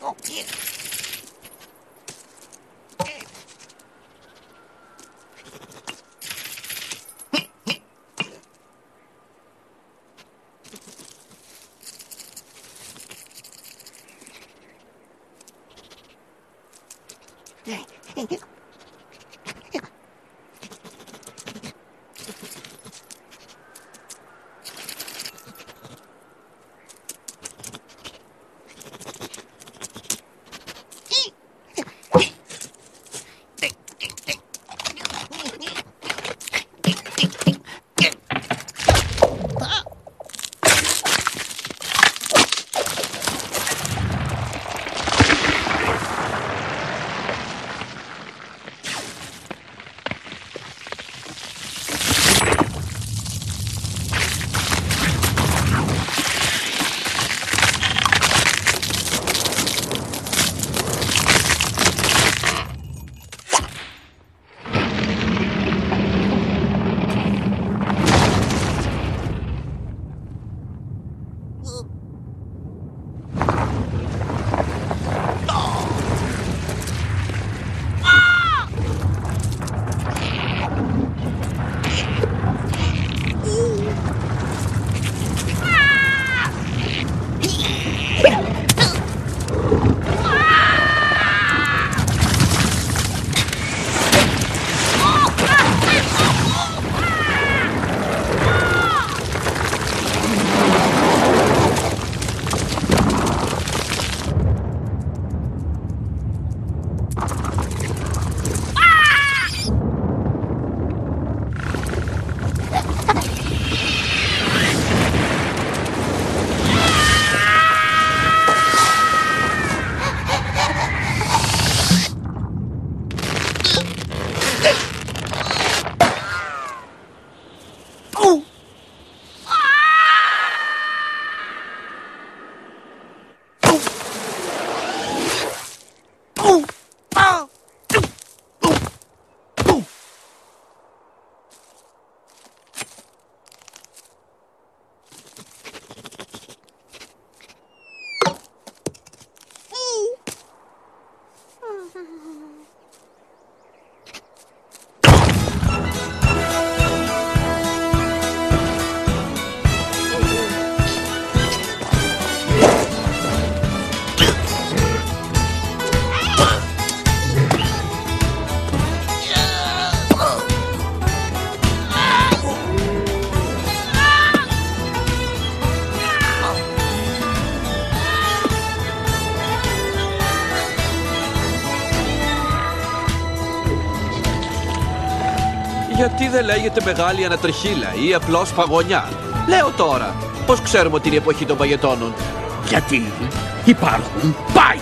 Γιατί δεν λέγεται μεγάλη ανατριχίλα ή απλώς παγωνιά? Λέω τώρα. Πώς ξέρουμε ότι είναι η εποχή των παγετώνων? Γιατί υπάρχουν πάει.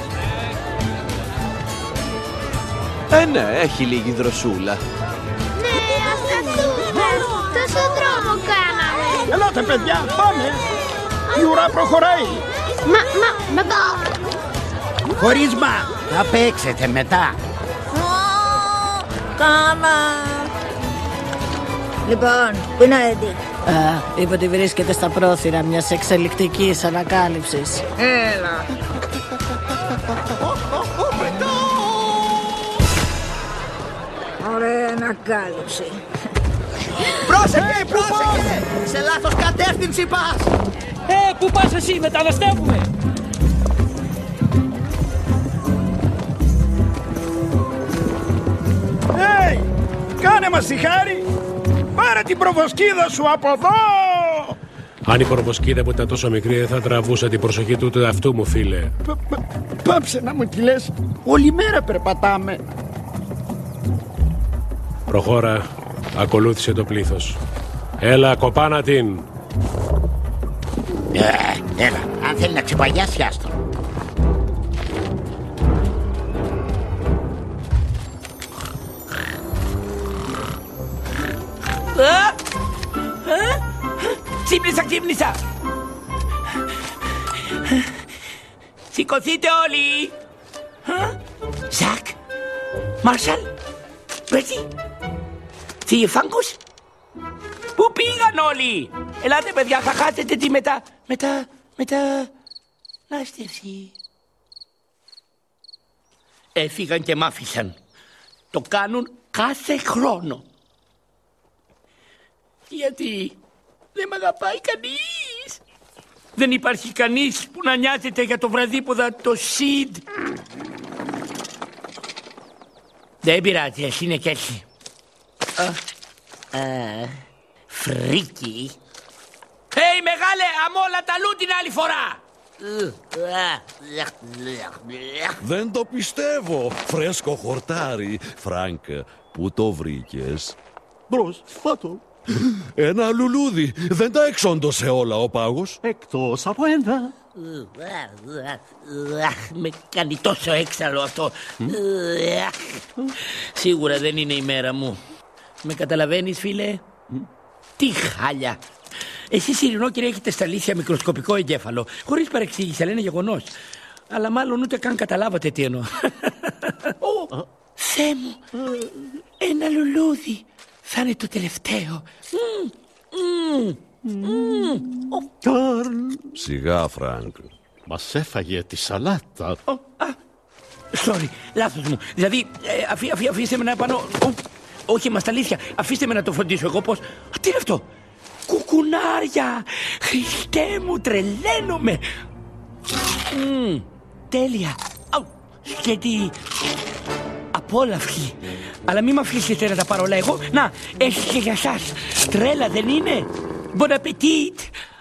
Ναι, έχει λίγη δροσούλα. Ναι, ας καθούμε. Τόσο δρόμο κάναμε. Ελάτε παιδιά, πάμε. Η ουρά προχωράει. Μα. Χωρίς μα, θα παίξετε μετά. Κάμα. Λοιπόν, πού είναι ο Έντι? Είπε ότι βρίσκεται στα πρόθυρα μιας εξελικτικής ανακάλυψης. Έλα. Ωραία ανακάλυψη. Πρόσεχε, πρόσεχε! Σε λάθος κατεύθυνση πας! Πού πας εσύ, μεταναστεύουμε! Κάνε μας τη χάρη! Πάρε την προβοσκίδα σου από εδώ! Αν η προβοσκίδα μου ήταν τόσο μικρή, δεν θα τραβούσα την προσοχή του εαυτού μου, φίλε. Πάψε να μου τη λες. Όλη μέρα περπατάμε. Προχώρα, ακολούθησε το πλήθος. Έλα, κοπάνα την! Έλα, αν θέλει να ξεπαγιάσει, άστο. Ξύπνησα! Σηκωθείτε όλοι! Ζακ! Μάρσαλ! Μπέρτι! Θιεφάγκος! Πού πήγαν όλοι! Ελάτε παιδιά, θα χάσετε τη μετανάστευση. Έφυγαν και μ' άφησαν. Το κάνουν κάθε χρόνο. Γιατί δεν μ' αγαπάει κανείς. Δεν υπάρχει κανείς που να νοιάζεται για το βραδίποδα το Σιντ. Δεν πειράζει, εσύ είναι κι έτσι. Φρίκι. Μεγάλε, αμόλα τα λου την άλλη φορά. Δεν το πιστεύω. Φρέσκο χορτάρι. Φρανκ, πού το βρήκες? Μπρος, φάτο. Ένα λουλούδι. Δεν τα εξόντωσε όλα ο πάγος? Εκτός από ένα. Με κάνει τόσο έξαλλο αυτό. Σίγουρα δεν είναι η μέρα μου. Με καταλαβαίνεις, φίλε? Τι χάλια. Εσείς, ειρηνόκυροι, έχετε στα αλήθεια μικροσκοπικό εγκέφαλο. Χωρίς παρεξήγηση, αλλά είναι γεγονός. Αλλά μάλλον ούτε καν καταλάβατε τι εννοώ. Θεέ μου, ένα λουλούδι. Θα είναι το τελευταίο. Καρλ, Σιγά, Φρανκ. μας έφαγε τη σαλάτα. Sorry, λάθος μου. Δηλαδή, αφήστε με να πάνω... Όχι, μα τα αλήθεια. Αφήστε με να το φροντίσω εγώ πώς... Τι είναι αυτό? Κουκουνάρια! Χριστέ μου, τρελαίνομαι! Τέλεια! Και τι... απόλαυση! Αλλά μην μ' αφήσετε να τα πάρω όλα εγώ. Να, έχει και για σας. Τρέλα δεν είναι? Bon appétit!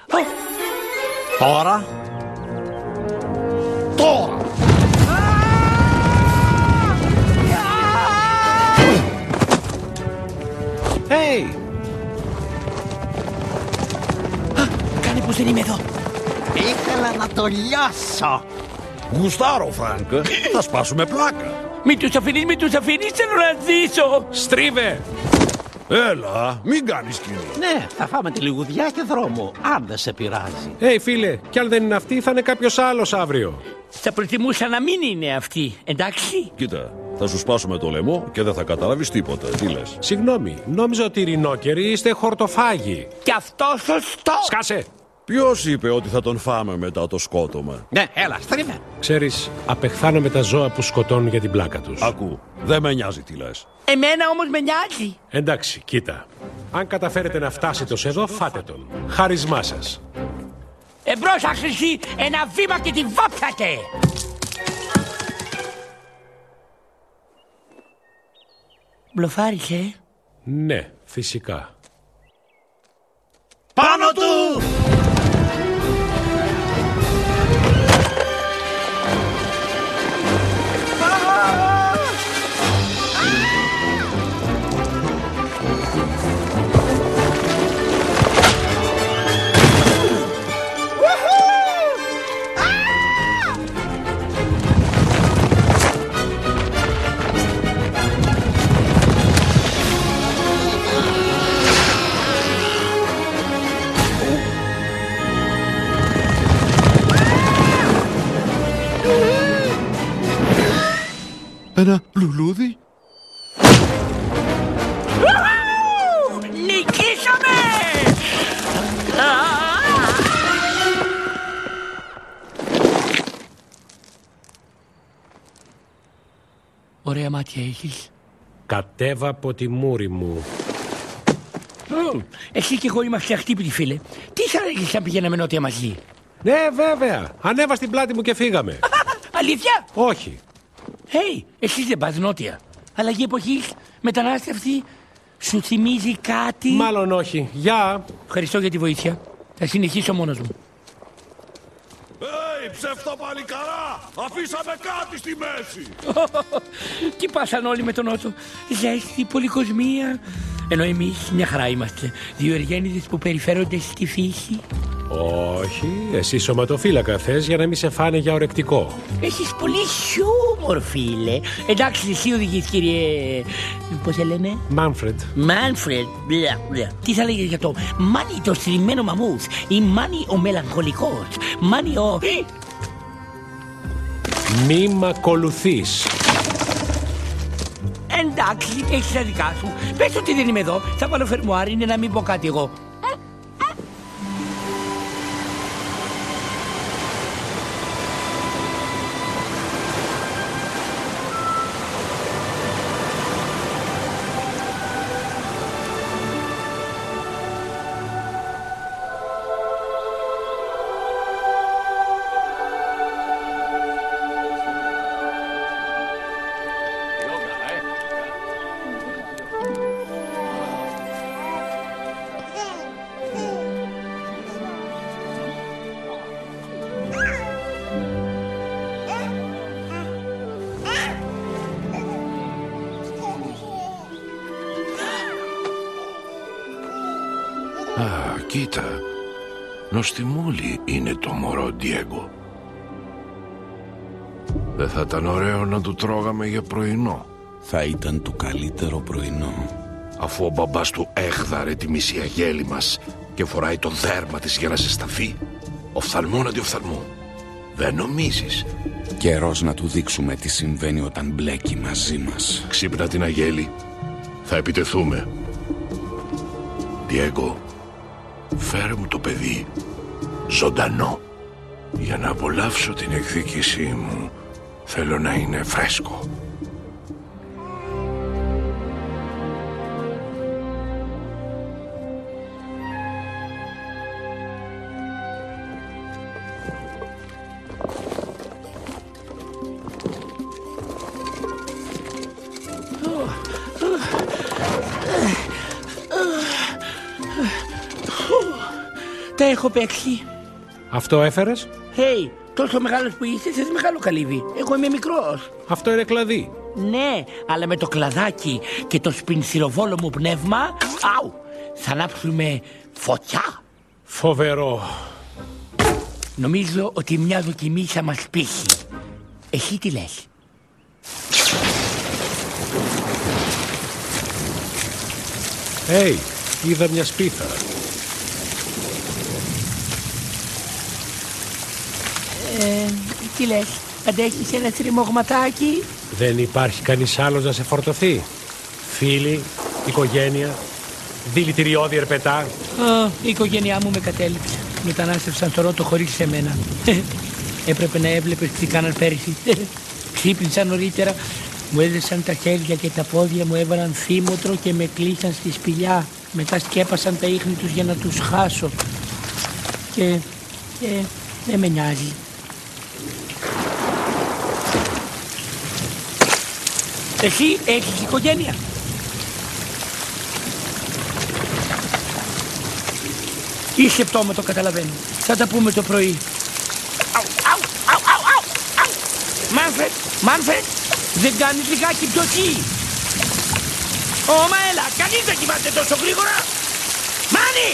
Τώρα. Hey! Κάνε πως δεν είμαι εδώ. Ήθελα να το λιώσω. Γουστάρω, Φρανκ. Θα σπάσουμε πλάκα. Μην τους αφήνεις, θέλω να ζήσω. Στρίβε! Έλα, μην κάνεις σκηνή. Ναι, θα φάμε τη λιγουδιά και δρόμο, αν δεν σε πειράζει. Φίλε, κι αν δεν είναι αυτή, θα είναι κάποιος άλλος αύριο. Θα προτιμούσα να μην είναι αυτή, εντάξει? Κοίτα, θα σου σπάσουμε το λαιμό και δεν θα καταλάβεις τίποτα. Τι λες? Συγγνώμη, νόμιζα ότι οι ειρηνόκεροι είστε χορτοφάγοι. Κι αυτό σωστό. Σκάσε! Ποιος είπε ότι θα τον φάμε μετά το σκότωμα? Ναι, έλα, στρίβε. Ξέρεις, απεχθάνομαι τα ζώα που σκοτώνουν για την πλάκα τους. Ακού, δεν με νοιάζει τι λες. Εμένα όμως με νοιάζει. Εντάξει, κοίτα. Αν καταφέρετε να φτάσετε ως εδώ, φάτε τον. Χάρισμά σας. Εμπρός, άχρηστη, ένα βήμα και τη βάψατε. Μπλοφάρισε. Ναι, φυσικά. Πάνω του! Ένα λουλούδι? Νικήσαμε! Ωραία μάτια έχεις. Κατέβα από τη μούρη μου. Εσύ και εγώ είμαστε αχτύπητοι, φίλε. Τι θα έλεγες αν πηγαίναμε νότια μαζί? Ναι, βέβαια. Ανέβα στην πλάτη μου και φύγαμε. Αλήθεια? Όχι. Hey, εσείς δεν πας νότια. Αλλαγή εποχής, μετανάστευση, σου θυμίζει κάτι? Μάλλον όχι. Γεια. Ευχαριστώ για τη βοήθεια. Θα συνεχίσω μόνος μου. Ψεύτο παλικαρά! Αφήσαμε κάτι στη μέση! Τι πάσαν όλοι με τον Νότο? Ζέστη, πολυκοσμία. Ενώ εμείς μια χαρά είμαστε. Δύο εργένιδες που περιφέρονται στη φύση. Όχι. Εσύ σωματοφύλακα θες για να μην σε φάνε για ορεκτικό. Έχεις πολύ χιούμορ, φίλε. Εντάξει, εσύ οδηγείς, κύριε... Πώς σε λένε? Μάνφρεντ. Μάνφρεντ. Τι θα λέγες για το Μάνι το στριμμένο μαμούθ ή Μάνι ο μελαγχολικός? Μάνι ο... Μη μ' ακολουθείς. Εντάξει, έχεις τα δικά σου. Πες ότι δεν είμαι εδώ. Θα βάλω φερμουάρι, είναι να μην πω κάτι εγώ. Κοίτα, νοστιμούλη είναι το μωρό Ντιέγκο. Δεν θα ήταν ωραίο να του τρώγαμε για πρωινό? Θα ήταν το καλύτερο πρωινό. Αφού ο μπαμπάς του έχδαρε τη μισή αγέλη μας και φοράει το δέρμα της για να ζεσταθεί. Οφθαλμόν αντί οφθαλμού. Δεν νομίζεις? Καιρός να του δείξουμε τι συμβαίνει όταν μπλέκει μαζί μας. Ξύπνα την αγέλη. Θα επιτεθούμε. Ντιέγκο, φέρε μου το παιδί ζωντανό. Για να απολαύσω την εκδίκησή μου θέλω να είναι φρέσκο. Τα έχω παίξει. Αυτό έφερες? Hey, τόσο μεγάλος που είσαι, θες μεγάλο καλύβι. Εγώ είμαι μικρός. Αυτό είναι κλαδί. Ναι, αλλά με το κλαδάκι και το σπινσιροβόλο μου πνεύμα, αου, θα ανάψουμε φωτιά. Φοβερό. Νομίζω ότι μια δοκιμή θα μας πείσει. Εσύ τι λες? Είδα μια σπίθα. Τι λες, αντέχεις ένα τριμωγματάκι? Δεν υπάρχει κανείς άλλος να σε φορτωθεί? Φίλοι, οικογένεια, δηλητηριώδη ερπετά. Η οικογένειά μου με κατέληψε. Μετανάστευσαν στο Ρώτο χωρίς εμένα. Έπρεπε να έβλεπες τι κάναν πέρυσι. Ξύπνησαν νωρίτερα, μου έδεσαν τα χέρια και τα πόδια μου, έβαλαν θύμωτρο και με κλείσαν στη σπηλιά. Μετά σκέπασαν τα ίχνη τους για να τους χάσω. Και δεν με νοιάζει. Εσύ έχεις οικογένεια? Είσαι πτώμα, το καταλαβαίνω. Θα τα πούμε το πρωί. Μάνφρετ, δεν κάνεις λιγάκι πτωχή? Μα έλα, κανείς δεν κοιμάται τόσο γρήγορα. Μάνι!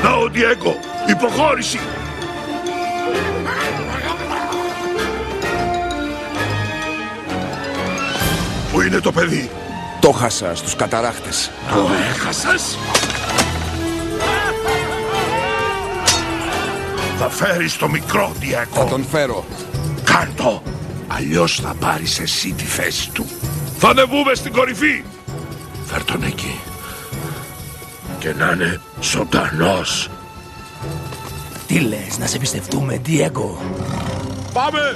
Να ο Διέγκο, υποχώρηση! Πού είναι το παιδί? Το χάσα στους καταράχτες. Το έχασες? Θα φέρεις το μικρό, Διέγκο. Θα τον φέρω. Κάντο, αλλιώς θα πάρεις εσύ τη θέση του. Θα ανεβούμε στην κορυφή. Φέρ' τον εκεί. Και να είναι ζωντανός. Τι λες, να σε πιστευτούμε, Διέγκο? Πάμε!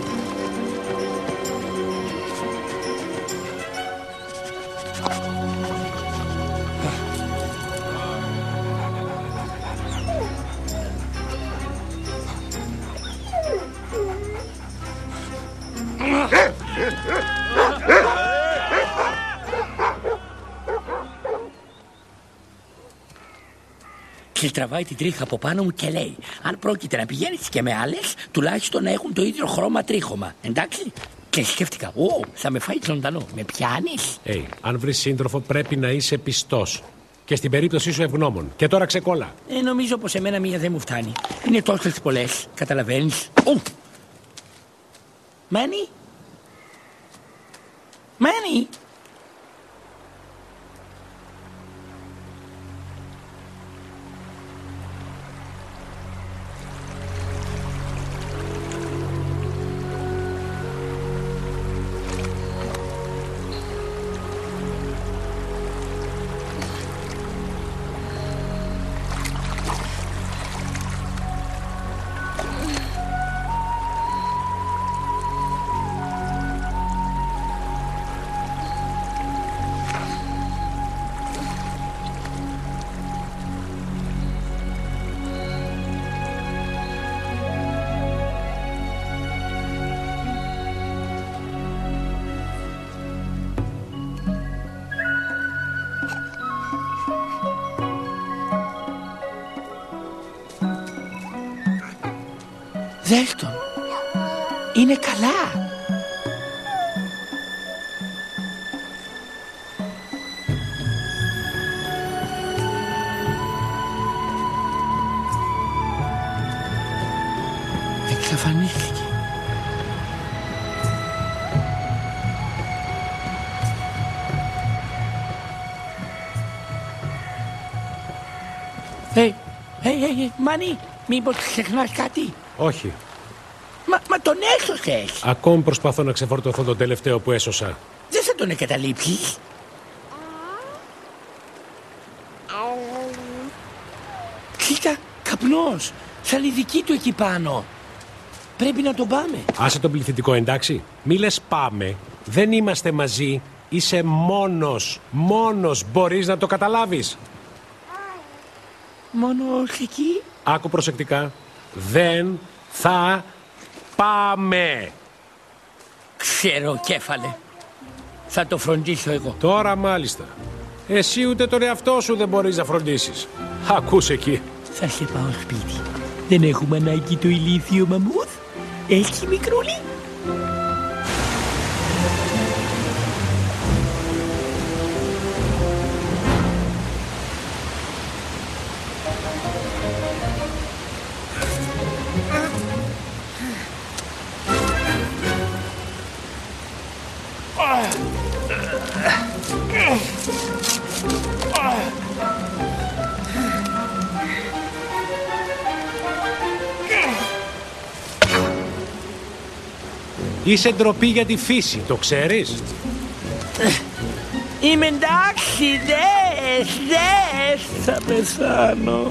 Και τραβάει την τρίχα από πάνω μου και λέει: αν πρόκειται να πηγαίνεις και με άλλες, τουλάχιστον να έχουν το ίδιο χρώμα τρίχωμα. Εντάξει? Και σκέφτηκα: θα με φάει ζωντανό. Με πιάνεις? Αν βρεις σύντροφο, πρέπει να είσαι πιστός. Και στην περίπτωσή σου ευγνώμων. Και τώρα ξεκόλα. Νομίζω πως εμένα μία δεν μου φτάνει. Είναι τόσες πολλές. Καταλαβαίνεις? Μένει? Μένει? Δες τον. Είναι καλά. Εξαφανίστηκε. Μάνι, μήπως ξεχνάς κάτι? Όχι. Μα τον έσωσες. Ακόμη προσπαθώ να ξεφορτωθώ τον τελευταίο που έσωσα. Δεν θα τον εγκαταλείψεις? Κοίτα, καπνός. Σαν η δική του εκεί πάνω. Πρέπει να τον πάμε. Άσε τον πληθυντικό, εντάξει. Μη λες πάμε. Δεν είμαστε μαζί. Είσαι μόνος. Μόνος. Μπορείς να το καταλάβεις? Μόνος εκεί? Άκου προσεκτικά. Δεν θα πάμε. Ξέρω, κέφαλε. Θα το φροντίσω εγώ. Τώρα μάλιστα. Εσύ ούτε τον εαυτό σου δεν μπορείς να φροντίσεις. Ακούς εκεί. Θα σε πάω σπίτι. Δεν έχουμε ανάγκη το ηλίθιο μαμούθ? Έχει μικρούλι? Είσαι ντροπή για τη φύση, το ξέρεις? Είμαι εντάξει, δες, θα πεθάνω.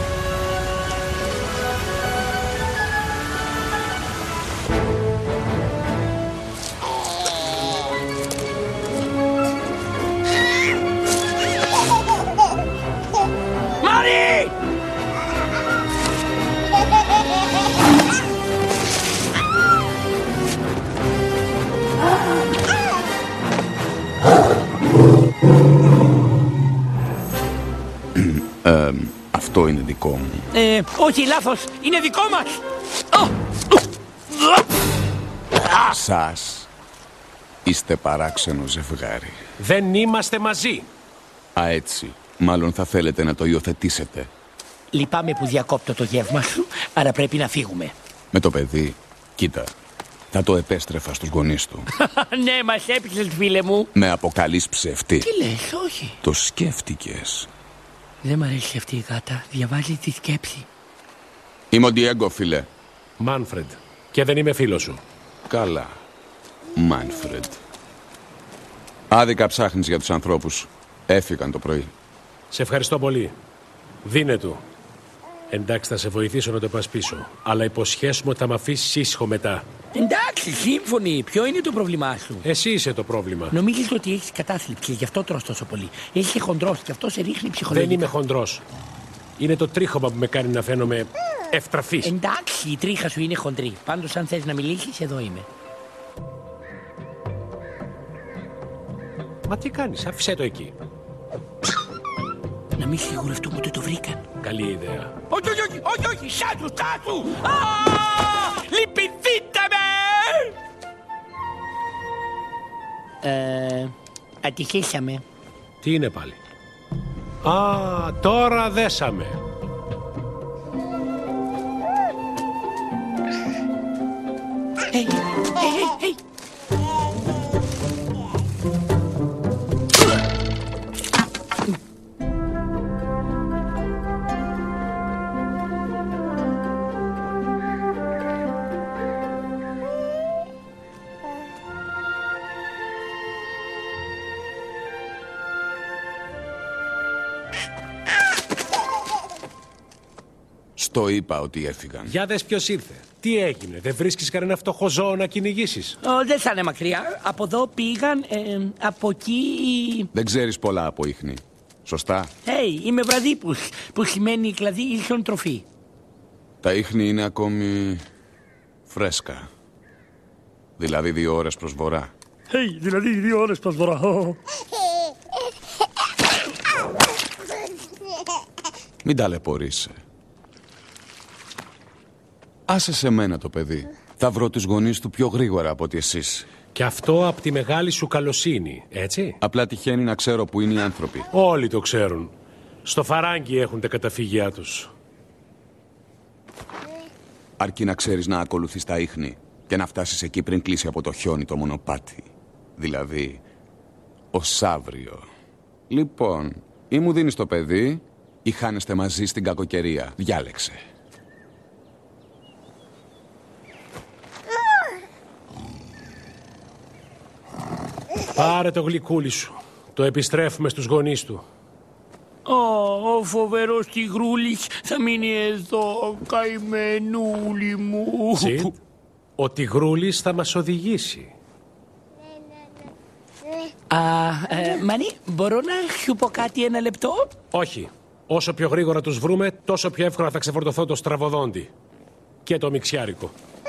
Μάρι! Αυτό είναι δικό μου. Όχι, λάθος. Είναι δικό μας. Σας είστε παράξενο ζευγάρι. Δεν είμαστε μαζί. Α, έτσι. Μάλλον θα θέλετε να το υιοθετήσετε. Λυπάμαι που διακόπτω το γεύμα σου, αλλά πρέπει να φύγουμε. Με το παιδί, κοίτα, θα το επέστρεφα στους γονείς του. Ναι, μας έπειξες, φίλε μου. Με αποκαλείς ψευτή. Τι λες, όχι. Το σκέφτηκες. Δεν μ' αρέσει αυτή η γάτα. Διαβάζει τη σκέψη. Είμαι ο Ντιέγκο, φίλε. Μάνφρεντ. Και δεν είμαι φίλος σου. Καλά. Μάνφρεντ. Άδικα ψάχνεις για τους ανθρώπους. Έφυγαν το πρωί. Σε ευχαριστώ πολύ. Δίνε του. Εντάξει, θα σε βοηθήσω να το πας πίσω. Αλλά υποσχέσουμε ότι θα με αφήσεις ήσυχο μετά. Εντάξει, σύμφωνοι. Ποιο είναι το πρόβλημά σου? Εσύ είσαι το πρόβλημα. Νομίζεις ότι έχεις κατάθλιψη, γι' αυτό τρως τόσο πολύ. Είσαι χοντρός και αυτό σε ρίχνει ψυχολογικά. Δεν είμαι χοντρός. Είναι το τρίχωμα που με κάνει να φαίνομαι ευτραφής. Εντάξει, η τρίχα σου είναι χοντρή. Πάντως, αν θες να μιλήσεις, εδώ είμαι. Μα τι κάνεις, άφησέ το εκεί. Να μην σιγουρευτούμε ότι το βρήκαν. Καλή ιδέα. Όχι, όχι, όχι, όχι, όχι, σάτου, σάτου! Λυπηθείτε με! Ατυχήσαμε. Τι είναι πάλι? Α, τώρα δέσαμε. Hey, hey, hey, hey. Το είπα ότι έφυγαν. Για δες ποιος ήρθε. Τι έγινε, δεν βρίσκεις κανένα φτωχό ζώο να κυνηγήσεις? Δεν θα είναι μακριά. Από εδώ πήγαν, από εκεί... Δεν ξέρεις πολλά από ίχνη. Σωστά. Είμαι βραδίπους, που σημαίνει κλαδί ίσον τροφή. Τα ίχνη είναι ακόμη φρέσκα. Δηλαδή 2 ώρες προς βορρά. Δηλαδή 2 ώρες προς βορρά. Μην ταλαιπωρείσαι. Άσε σε μένα το παιδί. Θα βρω τους γονείς του πιο γρήγορα από ότι εσείς. Και αυτό από τη μεγάλη σου καλοσύνη, έτσι? Απλά τυχαίνει να ξέρω που είναι οι άνθρωποι. Όλοι το ξέρουν. Στο Φαράγγι έχουν τα καταφύγια τους. Αρκεί να ξέρεις να ακολουθείς τα ίχνη και να φτάσεις εκεί πριν κλείσει από το χιόνι το μονοπάτι. Δηλαδή, ως αύριο. Λοιπόν, ή μου δίνεις το παιδί ή χάνεστε μαζί στην κακοκαιρία. Διάλεξε. Πάρε το γλυκούλι σου. Το επιστρέφουμε στους γονείς του. Ο φοβερός τυγρούλης θα μείνει εδώ, καημενούλη μου. Τσιτ, ο τυγρούλης θα μας οδηγήσει. Μανί, μπορώ να σου πω κάτι 1 λεπτό? Όχι. Όσο πιο γρήγορα τους βρούμε, τόσο πιο εύκολα θα ξεφορτωθώ το στραβοδόντι. Και το μιξιάρικο.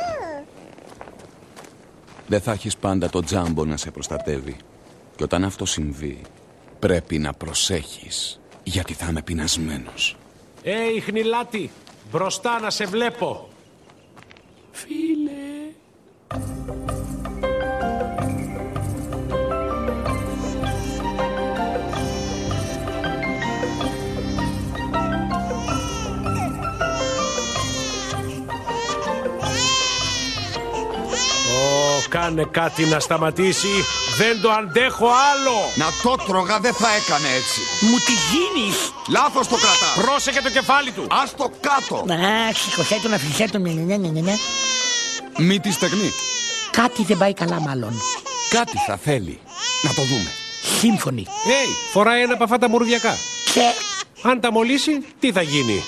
Δεν θα έχεις πάντα το τζάμπο να σε προστατεύει. Και όταν αυτό συμβεί, πρέπει να προσέχεις. Γιατί θα είμαι πεινασμένος. Χνηλάτη, μπροστά να σε βλέπω. Φίλε. Κάνε κάτι να σταματήσει. Δεν το αντέχω άλλο. Να το τρώγα δεν θα έκανε έτσι. Μου τη γίνεις. Λάθος το κρατάς. Πρόσεχε το κεφάλι του. Ας το κάτω. Σηκωσέ τον, αφησέ τον. Μη τη στεγνή. Κάτι δεν πάει καλά μάλλον. Κάτι θα θέλει. Να το δούμε. Σύμφωνοι. Φοράει ένα από αυτά τα μουρδιακά. Και... αν τα μολύσει, τι θα γίνει?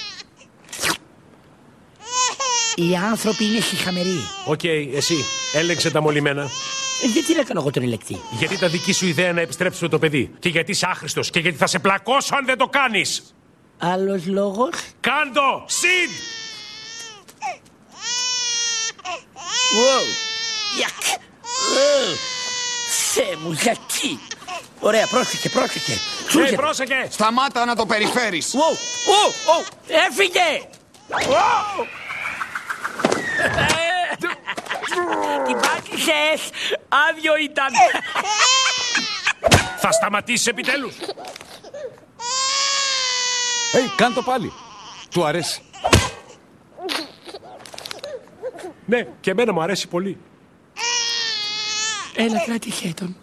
Οι άνθρωποι είναι συχαμεροί. Οκ, εσύ, έλεξε τα μολυμένα. Γιατί να κάνω εγώ τον ελεκτή? Γιατί τα δική σου ιδέα να επιστρέψουμε το παιδί. Και γιατί είσαι άχρηστος. Και γιατί θα σε πλακώσω αν δεν το κάνεις. Άλλος λόγος? Κάντο, Σιντ! Θεέ μου, γιατί? Ωραία, πρόσεχε. Πρόσεχε! Σταμάτα να το περιφέρεις. Έφυγε! Την πάτησες! Άδειο ήταν! Θα σταματήσεις επιτέλους! Κάν' το πάλι! Του αρέσει. Ναι, και εμένα μου αρέσει πολύ. Έλα, κράτησέ τον.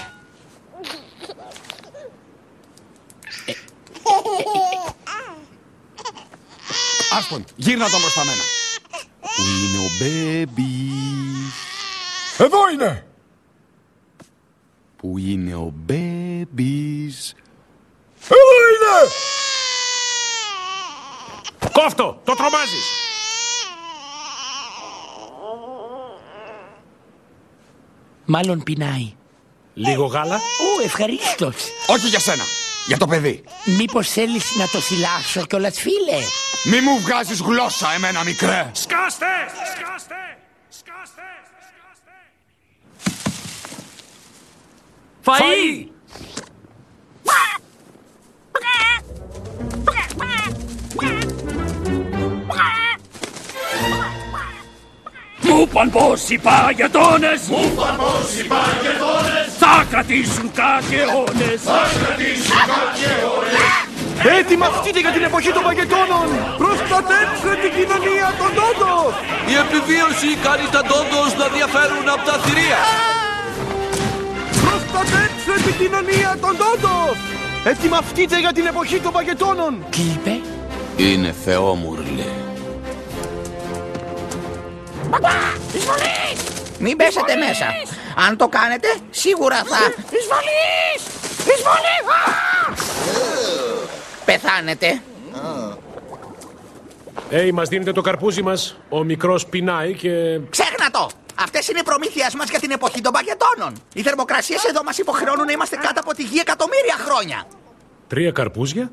Άστον, γύρνα τον προς τα μένα. Πού είναι ο Μπέμπης? Εδώ είναι! Πού είναι ο Μπέμπης? Εδώ είναι! Κόφτο, το τρομάζεις! Μάλλον πεινάει. Λίγο γάλα. Ω, ευχαρίστως. Όχι για σένα, για το παιδί. Μήπως θέλεις να το θυλάσω κιόλας, φίλε? Μη μου βγάζεις γλώσσα εμένα, μικρέ. Σκάστε! Σκάστε! Σκάστε! Φαΐ! Μου είπαν πως οι παγετώνες θα κρατήσουν κάποιοι αιώνες. Έτοιμα αυτείτε για την εποχή των παγετώνων. Προστατέψτε την κοινωνία των Ντόντος. Η επιβίωση κάνει τα Ντόντος να διαφέρουν από τα θηρία. Προστατέψτε την κοινωνία των Ντόντος. Έτοιμα αυτείτε για την εποχή των παγετώνων. Τι είπε? Είναι θεόμουρλη. Μην πέσετε μέσα. Αν το κάνετε, σίγουρα θα... Εισβολής! Εισβολή! Πεθάνετε. Μας δίνετε το καρπούζι μας. Ο μικρός πεινάει και... Ξέχνα το! Αυτές είναι οι προμήθειες μας για την εποχή των παγετώνων. Οι θερμοκρασίες εδώ μας υποχρεώνουν να είμαστε κάτω από τη γη εκατομμύρια χρόνια. 3 καρπούζια.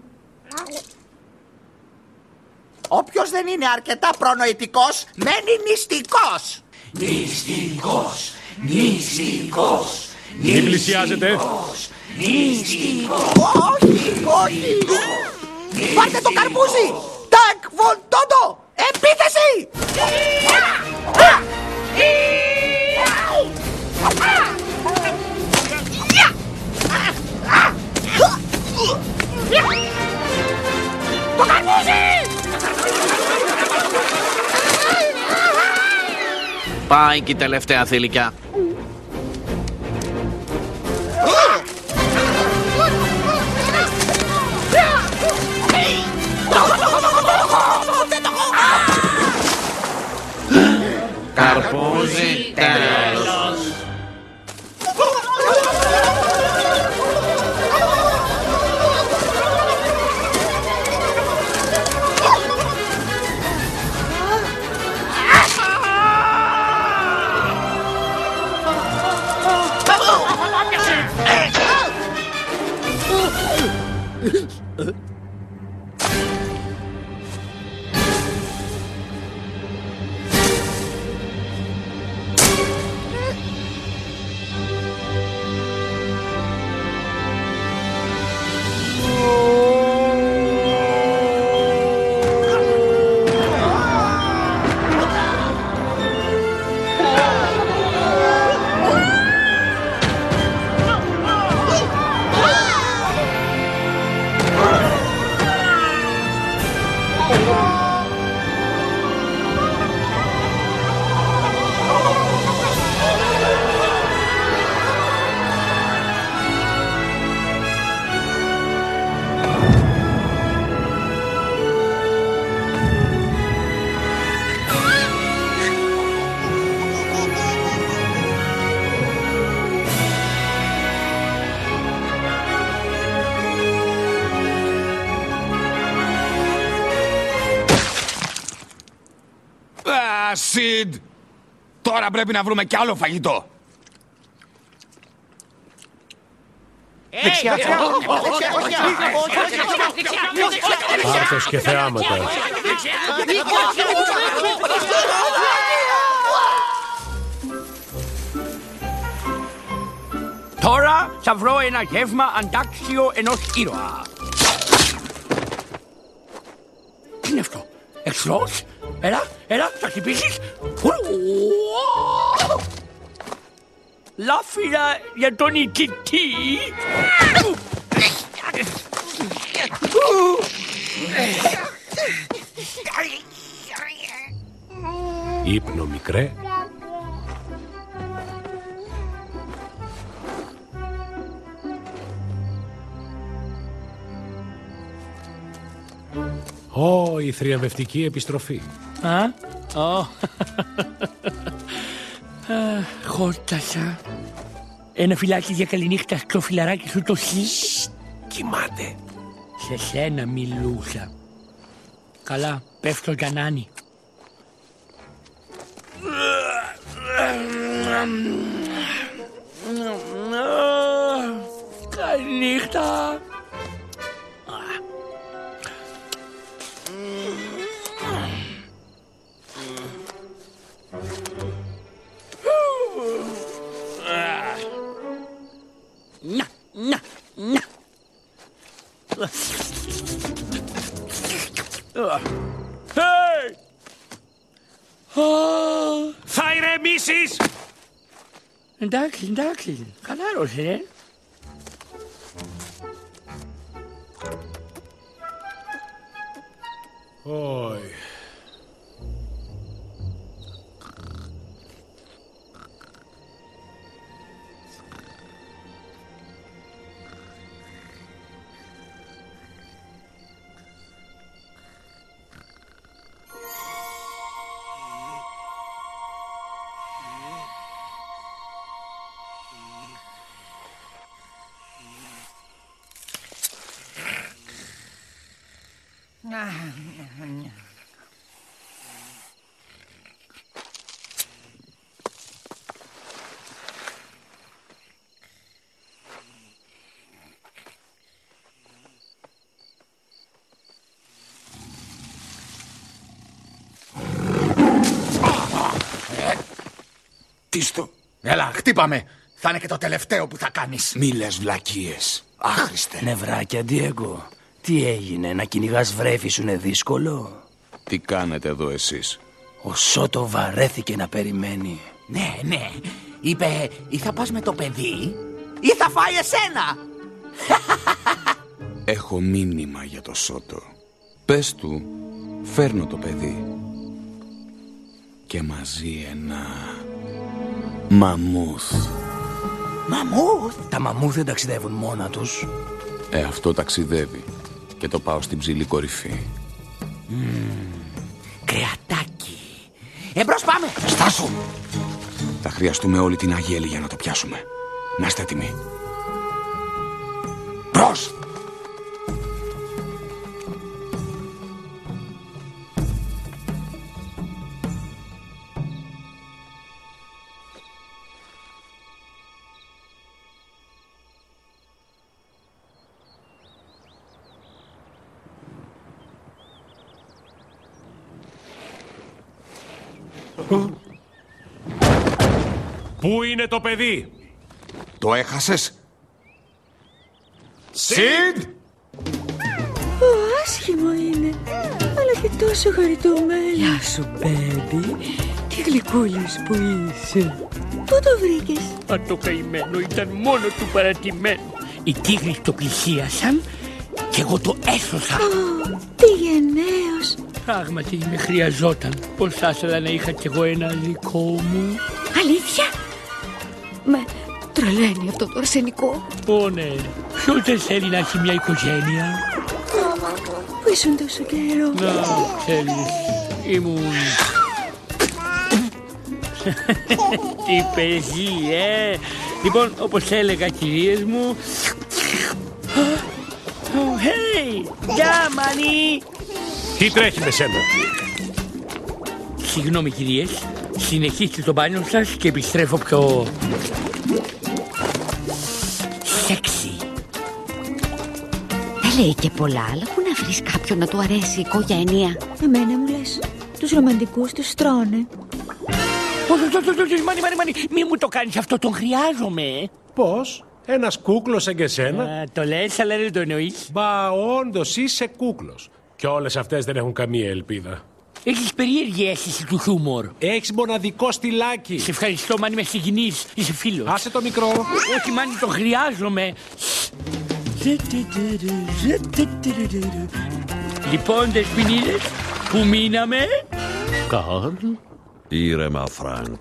Όποιος δεν είναι αρκετά προνοητικός, μένει νηστικός. Νηστικός, νηστικός, Μην πλησιάζετε. Νηστικός. Όχι, όχι. Πάρτε το καρπούζι. Τακ, βολτόντο. Επίθεση. Το καρπούζι. Πάει και η τελευταία θηλυκιά. Καρπούζι, τέλος. Σιντ! Τώρα πρέπει να βρούμε κι άλλο φαγητό. Δεξιά. Πάρτος και θεάματα. Τώρα θα βρω ένα γεύμα αντάξιο ενός ήρωα. Τι είναι αυτό? Εχθρός? Έλα, θα χτυπήσεις. Λάφυρα για τον νικητή. Ύπνο μικρέ. Ω, η θριαμβευτική επιστροφή. Χόρτασα. Ένα φυλάκι για καληνύχτα στο φιλαράκι σου το χι. Κοιμάται. Σε σένα μιλούσα. Καλά, πέφτω Γιαννάνη. Καληνύχτα. Θα ηρεμήσεις! Εντάξει, χαλάρωσε, Όχι. Τίστο. Έλα, χτύπαμε. Θα είναι και το τελευταίο που θα κάνεις. Μη λες βλακίες. Άχρηστε. Νευράκια, Ντιέγκο. Τι έγινε, να κυνηγάς βρέφη σου είναι δύσκολο? Τι κάνετε εδώ εσείς? Ο Σότο βαρέθηκε να περιμένει. Ναι. Είπε ή θα πας με το παιδί ή θα φάει εσένα. Έχω μήνυμα για το Σότο. Πες του, φέρνω το παιδί. Και μαζί ένα μαμούθ. Μαμούθ? Τα μαμούθ δεν ταξιδεύουν μόνα τους. Αυτό ταξιδεύει. Και το πάω στην ψηλή κορυφή. Κρεατάκι. Εμπρός πάμε. Στάσου. Θα χρειαστούμε όλη την αγέλη για να το πιάσουμε. Να είστε έτοιμοι. Μπρος. Πού είναι το παιδί? Το έχασες? Σιντ! Άσχημο είναι, αλλά και τόσο χαριτωμένο. Γεια σου, baby. Τι γλυκούλης που είσαι. Πού το βρήκες? Αν το καημένο ήταν μόνο του παρατημένο. Οι τίγρης το πλησίασαν και εγώ το έσωσα. Τι γενναίος. Πράγματι με χρειαζόταν. Πώς θα ήθελα να είχα κι εγώ ένα δικό μου. Αλήθεια? Με τρελαίνει αυτό το αρσενικό. Ω ναι, ποιος δεν θέλει να έχει μια οικογένεια? Πού ήσουν τόσο καιρό? Να, ξέρεις, ήμουν... Τι παιδί, Λοιπόν, όπως έλεγα, κυρίες μου... Hey, γεια, Μάνι! Τι τρέχει με σένα? Συγγνώμη, κυρίες. Συνεχίστε το μπάνιο σας και επιστρέφω πιο... σεξι. Δεν λέει και πολλά, αλλά πού να βρεις κάποιον να του αρέσει η οικογένεια? Εμένα μου λες, τους ρομαντικούς τους τρώνε. Μάνι, μη μου το κάνεις αυτό, τον χρειάζομαι. Πώς? Ένας κούκλος σαν και σένα? Το λες, αλλά δεν το εννοείς. Μπα, όντως είσαι κούκλος. Και όλες αυτές δεν έχουν καμία ελπίδα. Έχεις περίεργη αίσθηση του χιούμορ. Έχεις μοναδικό στυλάκι. Σε ευχαριστώ, Μάνι, με συγκινείς. Είσαι φίλος. Άσε το μικρό. Όχι, Μάνι, το χρειάζομαι. Λοιπόν, δεσποινίδες, που μείναμε? Καρλ, Ήρεμα, Φρανκ.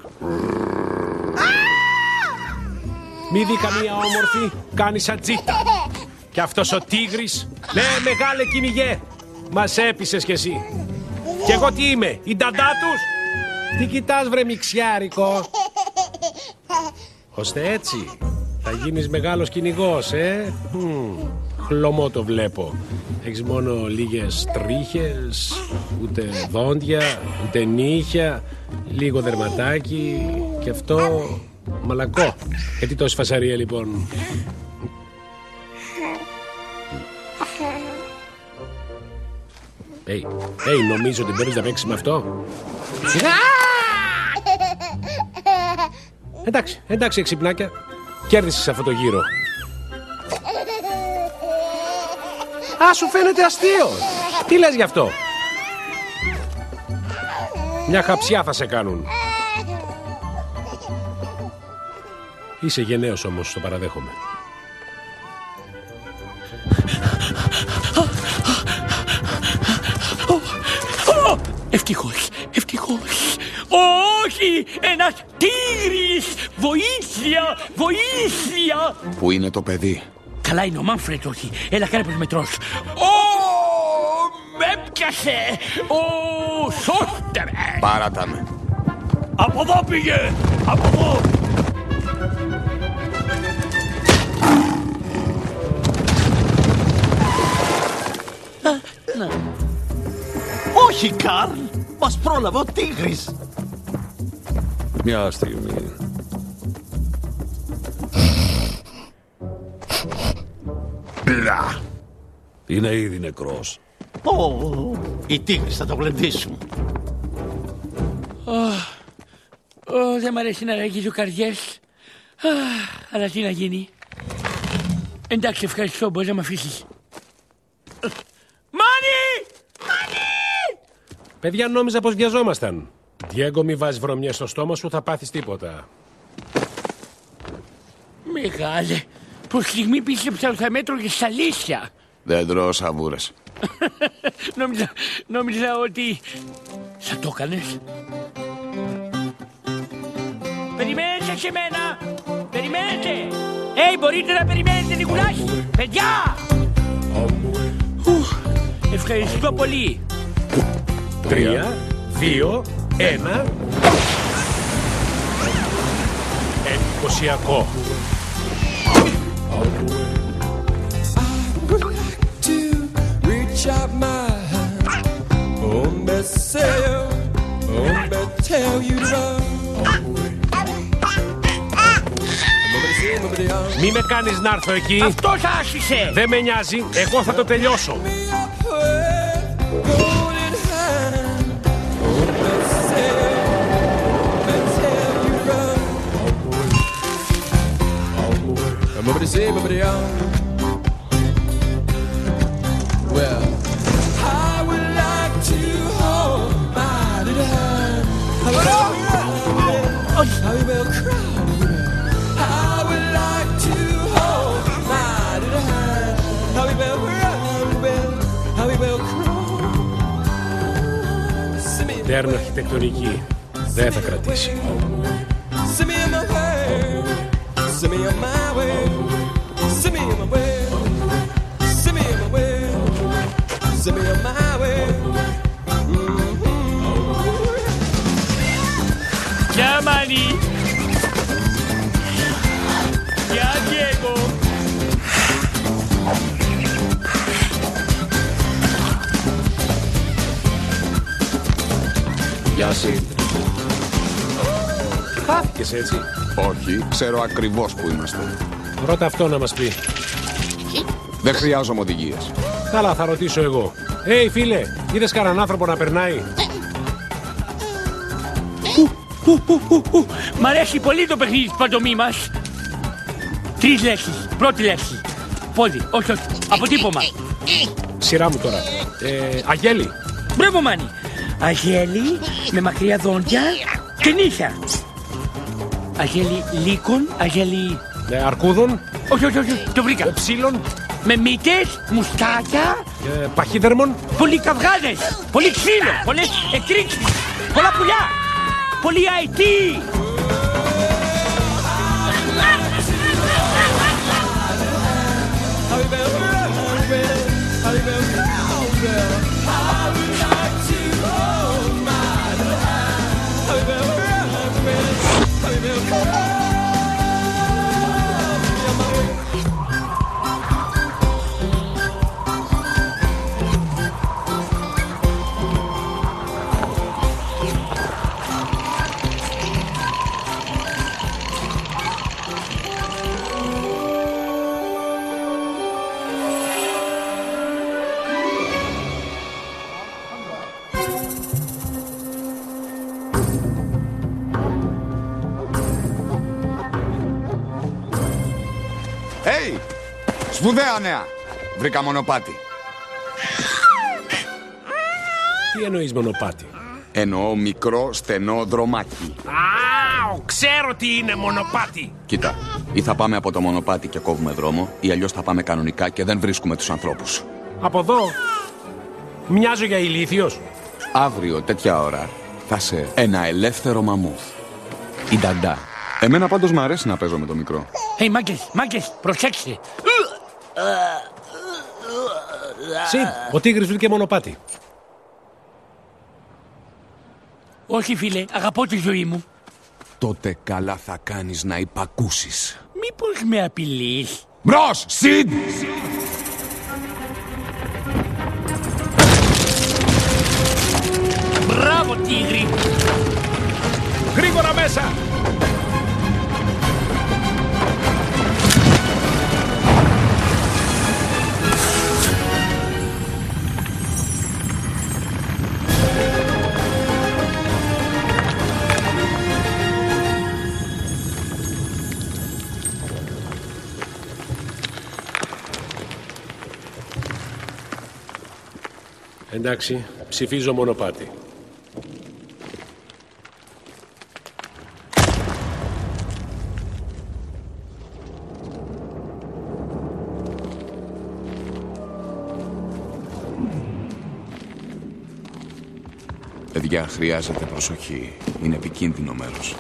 Μη δει καμία όμορφη, κάνει σαν τζίτα. Και αυτός ο τίγρης, ναι, μεγάλε κυνηγέ. Μας έπεισες κι εσύ. Κι εγώ τι είμαι, η νταντά τους? Τι κοιτάς βρε μιξιάρικο? Ώστε έτσι θα γίνεις μεγάλος κυνηγός, Χλωμό το βλέπω. Έχεις μόνο λίγες τρίχες, ούτε δόντια, ούτε νύχια, λίγο δερματάκι και αυτό μαλακό. Γιατί τόση φασαρία λοιπόν? Νομίζω ότι μπορείς να παίξεις με αυτό. Εντάξει εξυπνάκια. Κέρδισες αυτό το γύρο. Σου φαίνεται αστείο. Τι λες γι' αυτό? Μια χαψιά θα σε κάνουν. Είσαι γενναίος όμως, το παραδέχομαι. Ευτυχώς. Όχι, ένας τίγρης. Βοήθεια. Πού είναι το παιδί? Καλά είναι ο Μάνφρετ, όχι. Έλα, κάνε πως με τρως. Με έπιασε. Σώστε με. Πάρατα με. Από εδώ πήγε. Από εδώ. Όχι, Καρλ. Μας πρόλαβε ο τίγρης. Μια στιγμή. Μπλα. Είναι ήδη νεκρός. Οι τίγρης θα το γλεντήσουν. Δεν μ' αρέσει να ραγίζω καρδιές. Αλλά τι να γίνει. Εντάξει, ευχαριστώ, μπορείς να μ' αφήσεις. Μάνι! Παιδιά, νόμιζα πως βιαζόμασταν. Διέγκο, μη βάζεις βρωμιές στο στόμα σου, θα πάθεις τίποτα. Μεγάλε, προς στιγμή πίστεψα ότι θα μέτρωγες στα λύσια. Δεν τρώω σαβούρες. Νόμιζα ότι θα το έκανες. Περιμένετε σε μένα! Περιμένετε! Μπορείτε να περιμένετε λιγουλάκι! Παιδιά! Ευχαριστώ πολύ. 3, 2, 1. Εντυπωσιακό. Μη με κάνεις να έρθω εκεί. Αυτός άσχισε. Δεν με νοιάζει, εγώ θα το τελειώσω. Well, I would like to hold my little hand. I will cry. I would like to hold my little hand. I will cry. Τέρνα αρχιτεκτονική. Δεν θα κρατήσει. Send me on my way. Send me on my way. Send me on my way. Send me on my way. Send me on my way. Γεια Μάνι. Γεια Διέγκο. Γεια Σιντ. Χάθηκες έτσι? Όχι, ξέρω ακριβώς που είμαστε. Ρώτα αυτό να μας πει. Δεν χρειάζομαι οδηγίες. Καλά, θα ρωτήσω εγώ. Φίλε, είδες κανέναν άνθρωπο να περνάει? Μ' αρέσει πολύ το παιχνίδι της παντομήμας. 3 λέξεις. Πρώτη λέξη. Πόδι. Όχι. Αποτύπωμα. Σειρά μου τώρα. Αγέλη. Μπράβο Μάνι. Αγέλη με μακριά δόντια και νύχια. Αγέλη λύκων. Αγέλη... αρκούδων. Όχι. Το βρήκα. Ψήλων. Με μύτες, μουστάκια. Παχύδερμων. Πολλοί καυγάδες. Πολύ ξύλο. Πολλές εκρήξεις. Πολλά πουλιά. Πολύ IT! Hey! Σπουδαία νέα! Βρήκα μονοπάτι. Τι εννοείς μονοπάτι? Εννοώ μικρό στενό δρομάκι. Ξέρω τι είναι μονοπάτι. Κοίτα, ή θα πάμε από το μονοπάτι και κόβουμε δρόμο, ή αλλιώς θα πάμε κανονικά και δεν βρίσκουμε τους ανθρώπους. Από εδώ μοιάζω για ηλίθιος. Αύριο τέτοια ώρα θα σε ένα ελεύθερο μαμούθ. Η Νταντά. Εμένα πάντως μου αρέσει να παίζω με το μικρό. Μάγκες, προσέξτε. Σιντ, ο τίγρης βρήκε μονοπάτι. Όχι φίλε, αγαπώ τη ζωή μου. Τότε καλά θα κάνεις να υπακούσεις. Μήπως με απειλείς? Μπρος, Σιντ! Μπράβο τίγρη! Γρήγορα μέσα! Εντάξει, ψηφίζω μονοπάτι. Παιδιά, χρειάζεται προσοχή. Είναι επικίνδυνο μέρος.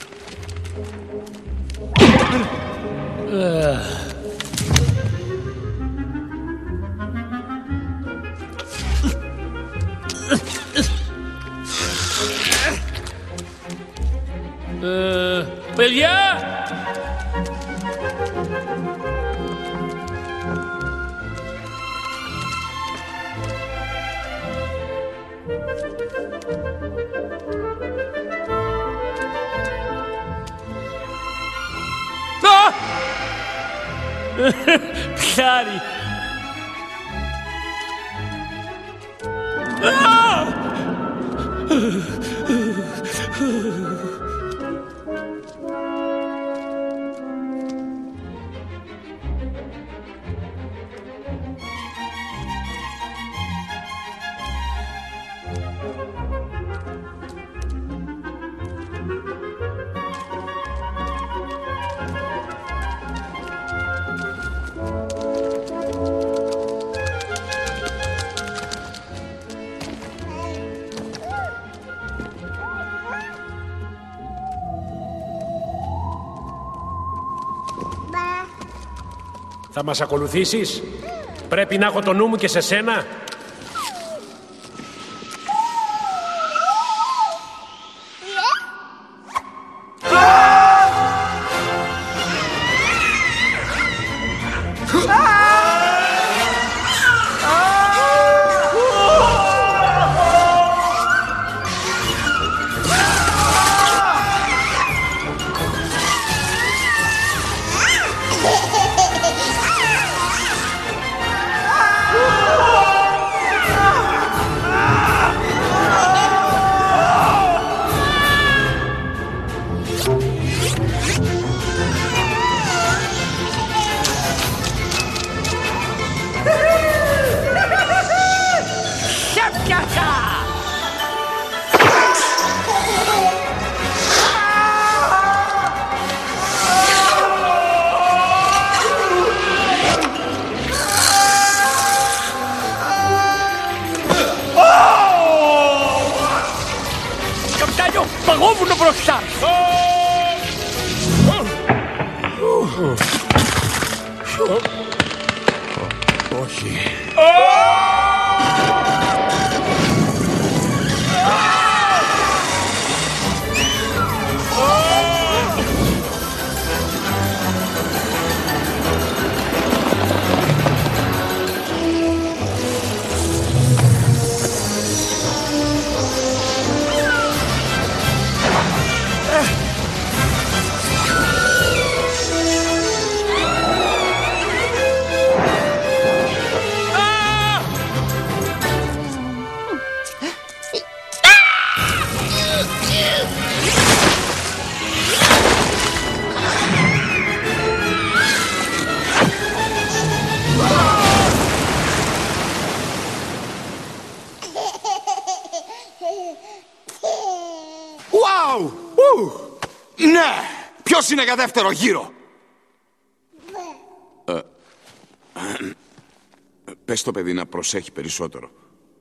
Παιδιά! Ψάρι! Θα μας ακολουθήσεις? Πρέπει να έχω το νου μου και σε σένα. παγόβουνο μπροστά. Όχι. Wow! Ναι! Ποιος είναι για δεύτερο γύρο? Πες το παιδί να προσέχει περισσότερο.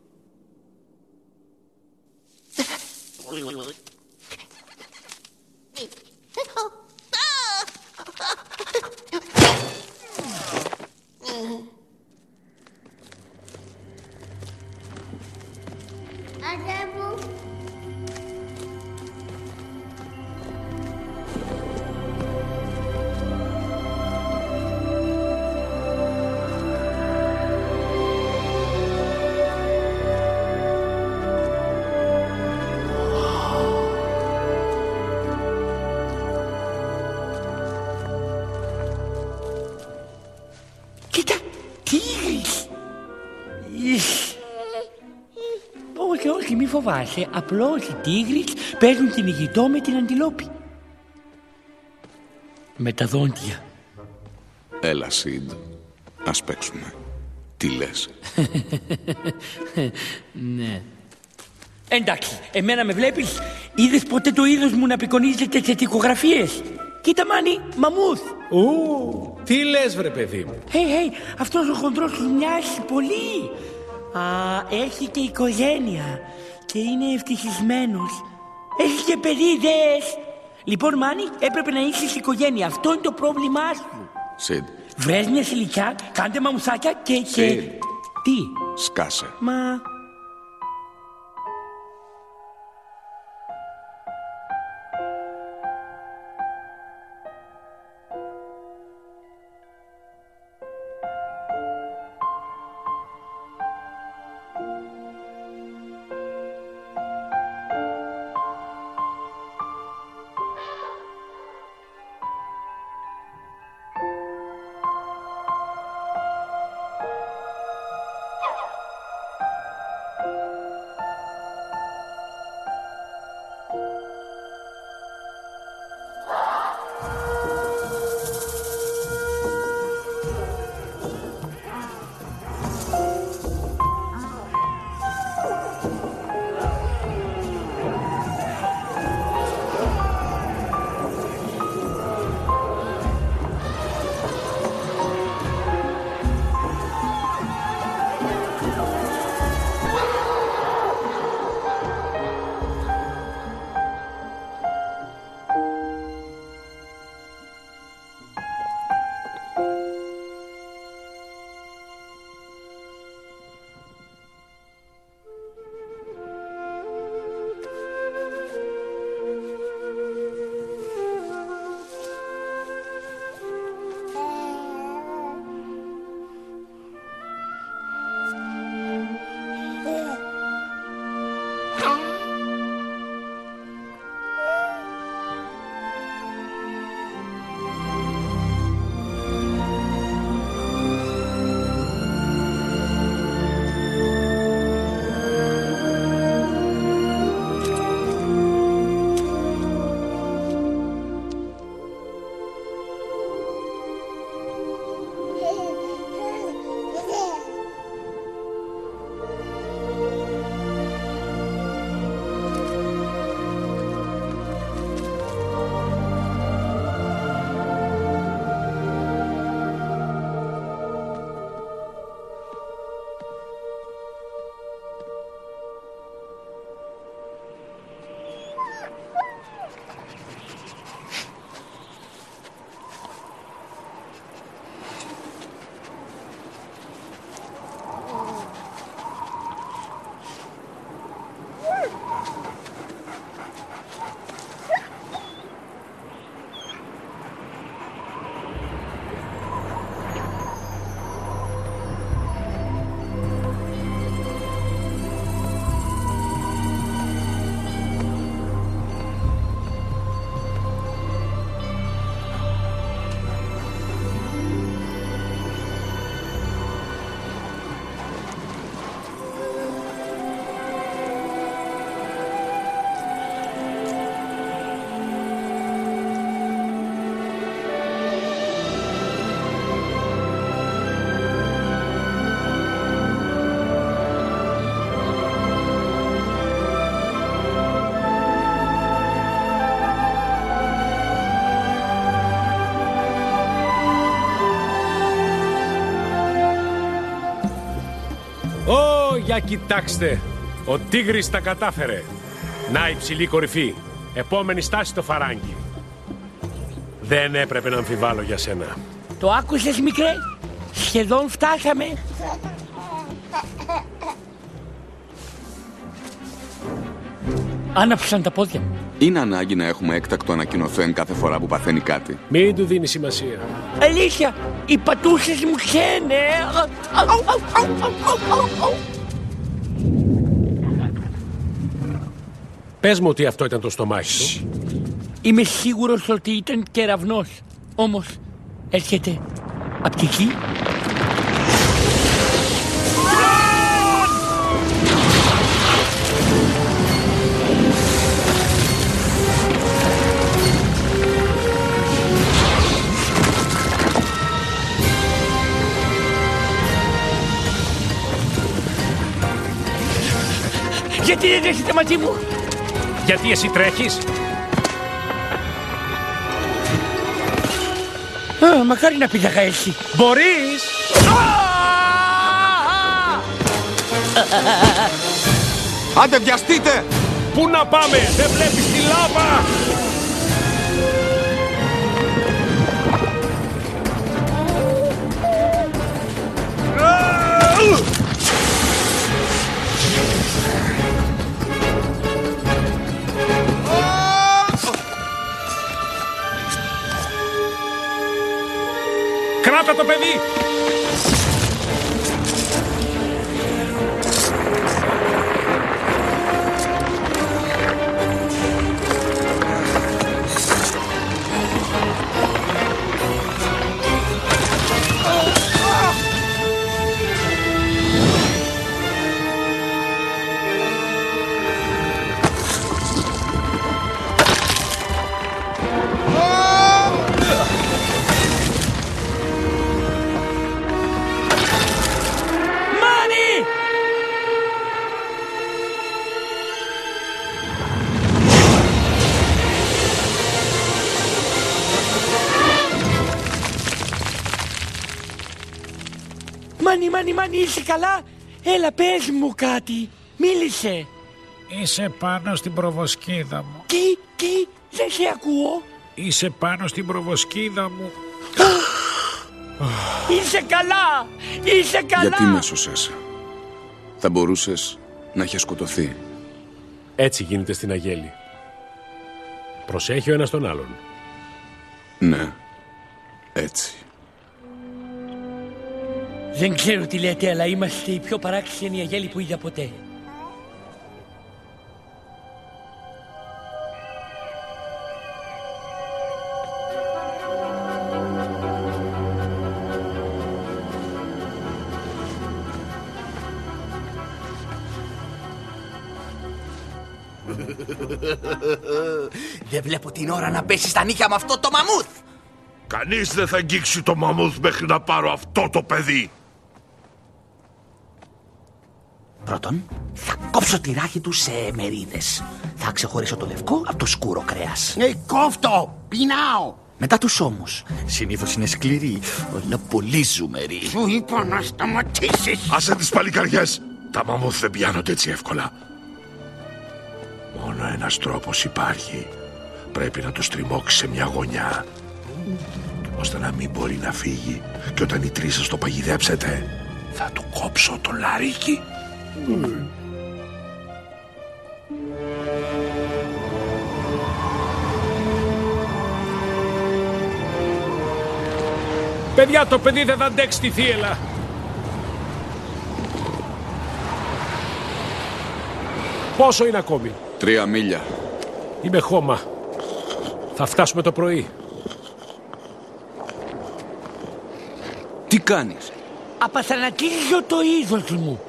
Κοίτα, τίγρης. Όχι, όχι, μη φοβάσαι. Απλώς οι τίγρης παίζουν κυνηγητό με την αντιλόπη. Με τα δόντια. Έλα, Σιντ. Ας παίξουμε. Τι λες? Ναι. Εντάξει, εμένα με βλέπεις? Είδες ποτέ το είδος μου να απεικονίζεται σε τοιχογραφίες? Κοίτα, Μάνι, μαμούθ. Τι λες, βρε παιδί μου? Hey, αυτός ο χοντρός σου μοιάζει πολύ. Έχει και οικογένεια και είναι ευτυχισμένος. Έχει και παιδί, δες. Λοιπόν, Μάνι, έπρεπε να έχεις οικογένεια. Αυτό είναι το πρόβλημά σου. Σιντ. Βρες μια σιλικιά, κάντε μαμουσάκια και... Σιντ. Τι? Σκάσε. Μα... Για κοιτάξτε, ο Τίγρης τα κατάφερε. Να υψηλή κορυφή. Επόμενη στάση το φαράγγι. Δεν έπρεπε να αμφιβάλλω για σένα. Το άκουσες, μικρέ? Σχεδόν φτάσαμε. Άναψαν τα πόδια μου. Είναι ανάγκη να έχουμε έκτακτο ανακοινωθέν κάθε φορά που παθαίνει κάτι. Μην του δίνει σημασία. Αλήθεια, οι πατούσες μου χαίνε. Πες μου ότι αυτό ήταν το στομάχι του. Είμαι σίγουρος ότι ήταν κεραυνός. Όμως έρχεται απ' τη γη. Γιατί δεν έρχεται μαζί μου? Γιατί εσύ τρέχεις? Μακάρι να πήγαγα έτσι. Μπορείς! Άντε βιαστείτε! Πού να πάμε? Δεν βλέπεις τη λάβα! Κράτα το παιδί! Μάνι, είσαι καλά? Έλα, πες μου κάτι. Μίλησε. Είσαι πάνω στην προβοσκίδα μου. Τι, δεν σε ακούω. Είσαι πάνω στην προβοσκίδα μου. Είσαι καλά. Γιατί με έσωσες? Θα μπορούσες να είχε σκοτωθεί. Έτσι γίνεται στην Αγέλη. Προσέχει ο ένας τον άλλον. Ναι, έτσι. Δεν ξέρω τι λέτε, αλλά είμαστε οι πιο παράξενοι Αγέλοι που είδα ποτέ. Δεν βλέπω την ώρα να πέσει στα νύχια με αυτό το μαμούθ. Κανείς δεν θα αγγίξει το μαμούθ μέχρι να πάρω αυτό το παιδί. Πρώτον, θα κόψω τη ράχη του σε μερίδες. Θα ξεχωρίσω το λευκό από το σκούρο κρέας. Κόφτω! Πεινάω! Μετά τους ώμους. Συνήθως είναι σκληροί, αλλά πολύ ζουμεροί. Σου είπα να σταματήσεις! Άσε τις παλικαριές! Τα μαμούθ δεν πιάνονται έτσι εύκολα. Μόνο ένας τρόπος υπάρχει. Πρέπει να το στριμώξει σε μια γωνιά, ώστε να μην μπορεί να φύγει. Και όταν οι τρεις σας το παγιδέψετε, θα του κόψω το λαρίκι. Παιδιά, το παιδί δεν θα αντέξει τη θύελα. Πόσο είναι ακόμη? 3 μίλια. Είμαι χώμα. Θα φτάσουμε το πρωί. Τι κάνεις? Απαθανατίζω το είδος μου.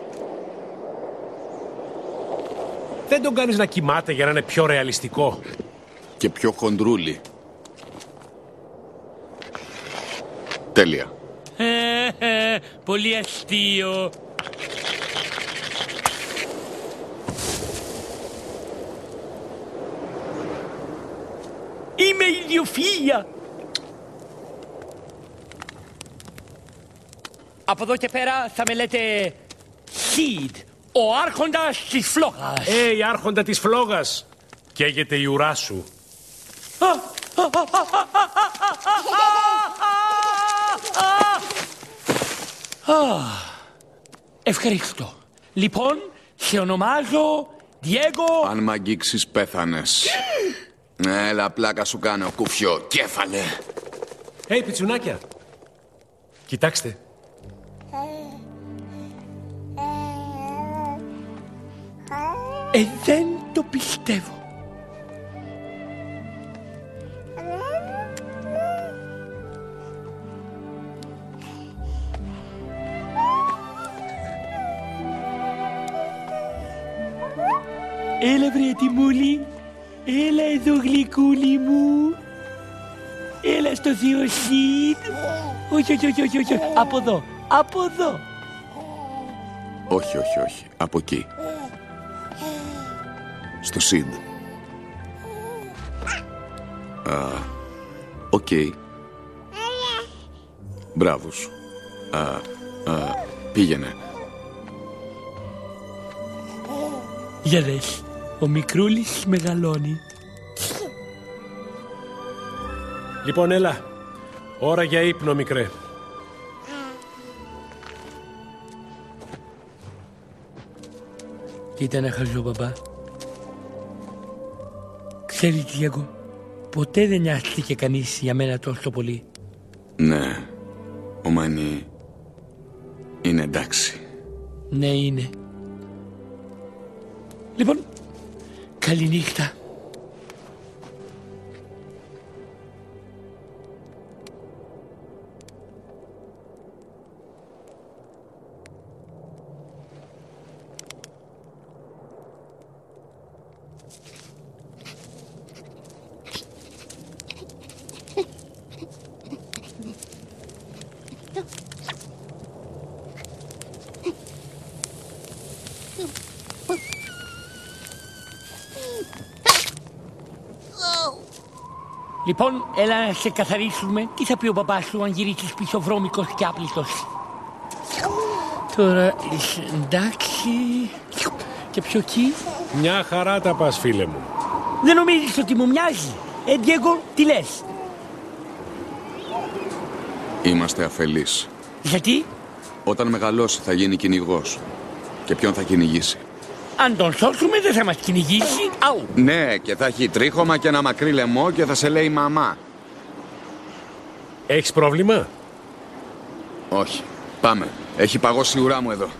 Δεν τον κάνεις να κοιμάται για να είναι πιο ρεαλιστικό? Και πιο χοντρούλι. Τέλεια. Πολύ αστείο. Είμαι ιδιοφυΐα. Από εδώ και πέρα θα με λέτε Σιντ, ο άρχοντας της φλόγας. Άρχοντα της φλόγας. Καίγεται η ουρά σου. Ευχαριστώ. Λοιπόν, σε ονομάζω Διέγκο. Αν μ' αγγίξεις πέθανες. Έλα, πλάκα σου κάνω, κουφιό κέφαλε. Πιτσουνάκια. Κοιτάξτε. Δεν το πιστεύω. Έλα βρε Τιμούλη, έλα εδώ γλυκούλη μου. Έλα στο θείο Σιντ. Όχι, από εδώ, από εδώ. Όχι, από εκεί. Στο Σιντ. Οκ. Μπράβο σου. Πήγαινε. Για δες, ο μικρούλης μεγαλώνει. Λοιπόν, έλα. Ώρα για ύπνο, μικρέ. Κοίτα να χαζό, μπαμπά. Ξέρεις, Διέγκο, ποτέ δεν νοιάστηκε κανείς για μένα τόσο πολύ. Ναι, ο Μανί είναι εντάξει. Ναι, είναι. Λοιπόν, καληνύχτα. Λοιπόν, έλα να σε καθαρίσουμε. Τι θα πει ο μπαμπάς σου αν γυρίσεις πίσω βρώμικος και άπλητος? Τώρα είσαι εντάξει. Και πιο εκεί. Μια χαρά τα πας, φίλε μου. Δεν νομίζεις ότι μου μοιάζει? Διέγκο, τι λες? Είμαστε αφελείς. Γιατί? Όταν μεγαλώσει θα γίνει κυνηγός. Και ποιον θα κυνηγήσει? Αν τον σώσουμε δεν θα μας κυνηγήσει. Αου. Ναι, και θα έχει τρίχωμα και ένα μακρύ λαιμό και θα σε λέει μαμά. Έχεις πρόβλημα? Όχι. Πάμε. Έχει παγώσει η ουρά μου εδώ.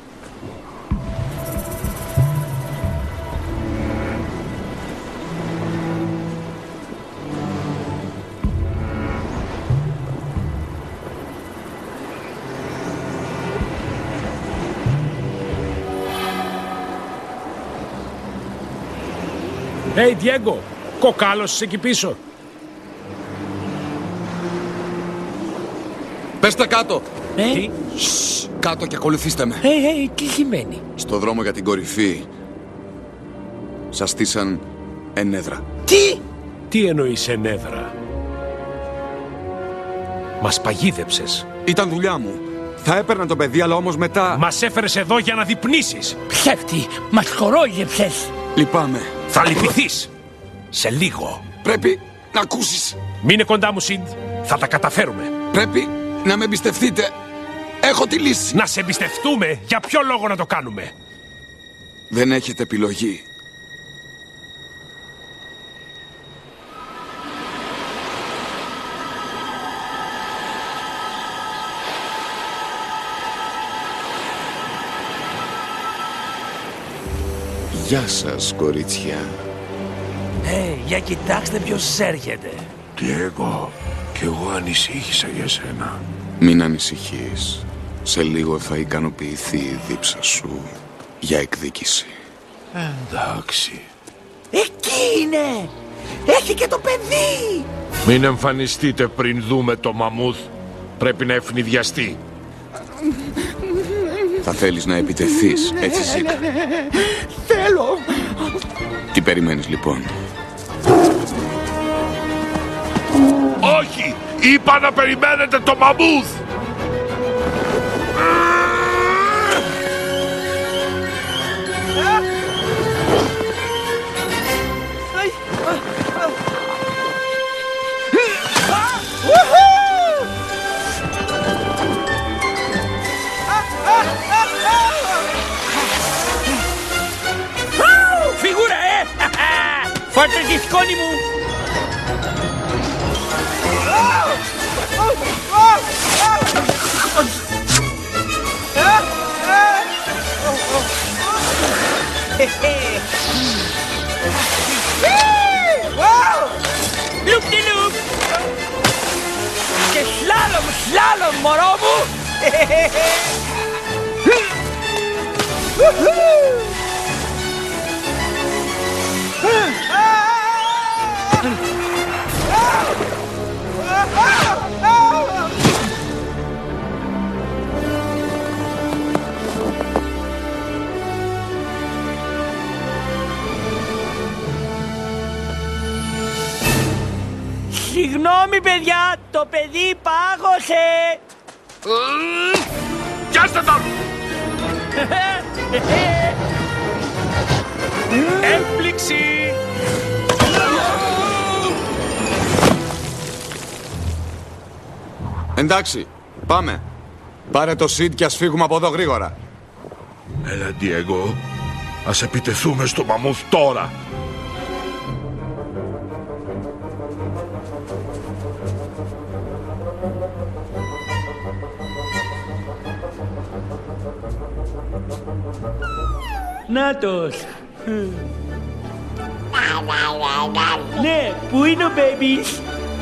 Διέγκο, κοκάλωσες εκεί πίσω. Πέστε κάτω. Τι? Κάτω και ακολουθήστε με. Τι σημαίνει? Στο δρόμο για την κορυφή σας στήσαν ενέδρα. Τι εννοείς ενέδρα? Μας παγίδεψες. Ήταν δουλειά μου. Θα έπαιρνα το παιδί, αλλά όμως μετά... Μας έφερες εδώ για να διπνήσεις. Ψεύτη, μας χορόγεψες. Λυπάμαι. Θα λυπηθείς. Σε λίγο. Πρέπει να ακούσεις. Μείνε κοντά μου, Σιντ. Θα τα καταφέρουμε. Πρέπει να με εμπιστευτείτε. Έχω τη λύση. Να σε εμπιστευτούμε? Για ποιο λόγο να το κάνουμε? Δεν έχετε επιλογή. Γεια σας, κορίτσια. Για κοιτάξτε ποιος έρχεται. Διέγκο, κι εγώ ανησύχησα για σένα. Μην ανησυχείς. Σε λίγο θα ικανοποιηθεί η δίψα σου για εκδίκηση. Εντάξει. Εκεί είναι! Έχει και το παιδί! Μην εμφανιστείτε πριν δούμε το μαμούθ. Πρέπει να ευνηδιαστεί. Θα θέλεις να επιτεθείς, έτσι Ζήκα? Θέλω! Τι περιμένεις λοιπόν? Όχι! Είπα να περιμένετε το μαμούθ! Φιγούρα, Φάτε τη σκόνη μου! Λουπ τη λουπ! Και σλάλομ, μωρό μου! Συγγνώμη, παιδιά, το παιδί πάγωσε. Πιάστε τον! Έκπληξη! Εντάξει, πάμε. Πάρε το Σιντ και ας φύγουμε από εδώ γρήγορα. Έλα, Ντιέγκο. Ας επιτεθούμε στο μαμούθ τώρα. Νάτος. Ναι, πού είναι ο μπέμπις?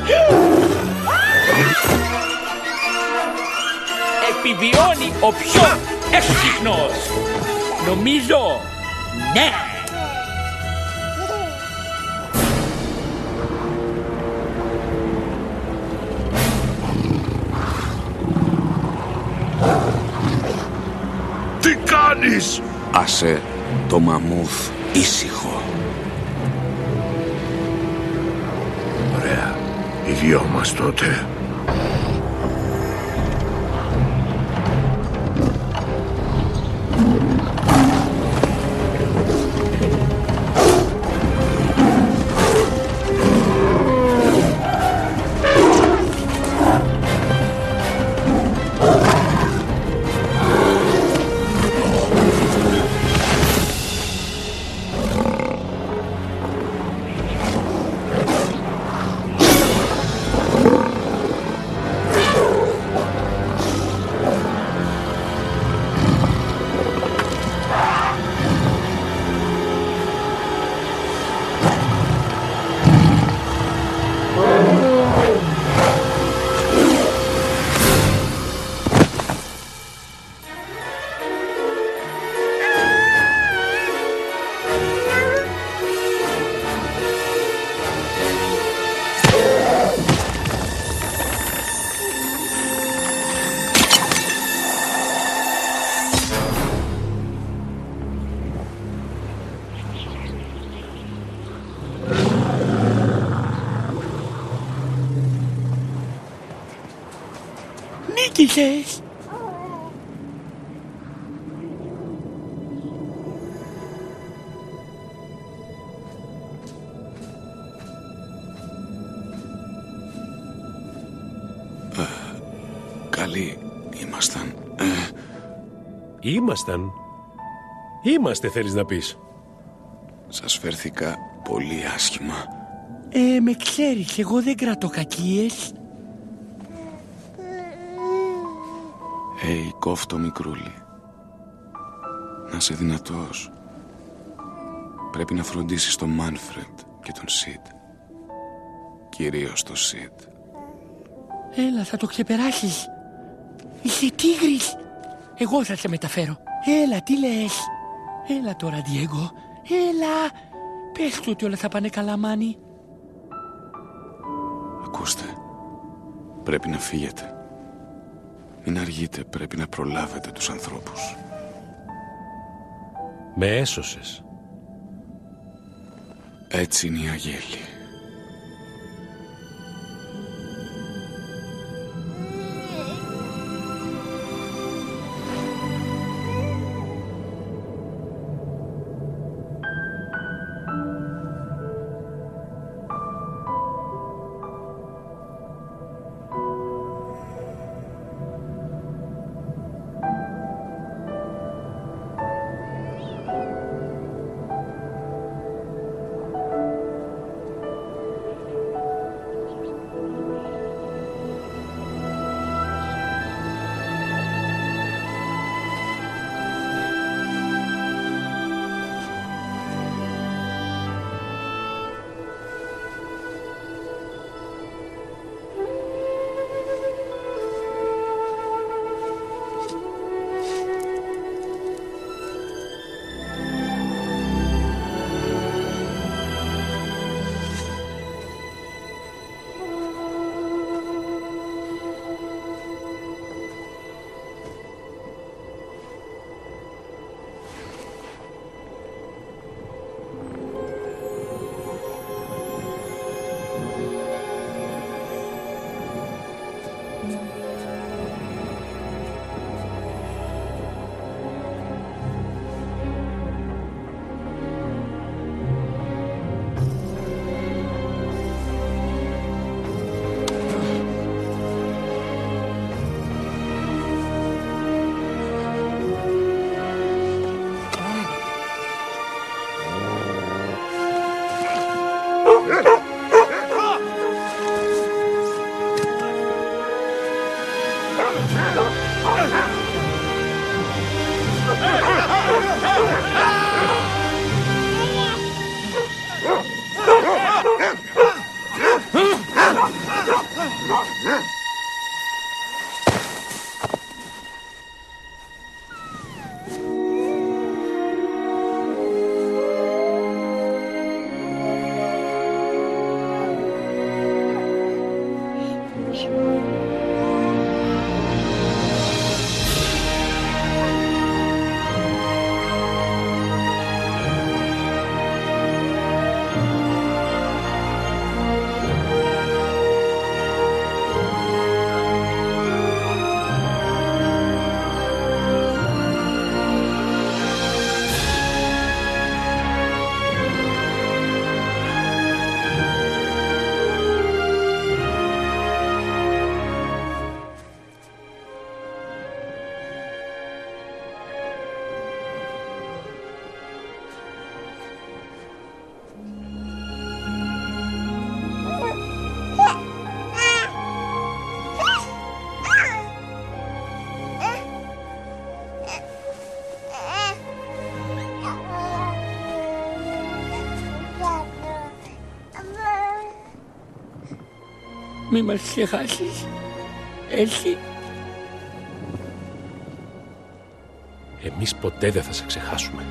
Επιβιώνει ο πιο εύσυχνος. Νομίζω, ναι. Τι κάνεις? Άσε το μαμούθ ήσυχο. Ωραία. Οι δυο μας τότε. Νίκησες! Καλοί ήμασταν. Ήμασταν. Είμαστε, θέλεις να πεις. Σας φέρθηκα πολύ άσχημα. Με ξέρεις, εγώ δεν κρατώ κακίες. Κόφτο μικρούλι. Να είσαι δυνατός. Πρέπει να φροντίσεις τον Μάνφρεντ και τον Σιντ. Κυρίως τον Σιντ. Έλα, θα το ξεπεράσεις. Είσαι τίγρης. Εγώ θα σε μεταφέρω. Έλα, τι λες? Έλα τώρα, Ντιέγκο. Έλα. Πες του ότι όλα θα πάνε καλά, Μάνι. Ακούστε. Πρέπει να φύγετε. Μην αργείτε, πρέπει να προλάβετε τους ανθρώπους. Με έσωσες. Έτσι είναι η αγέλη. Μη μας ξεχάσεις. Έτσι. Εμείς ποτέ δεν θα σε ξεχάσουμε.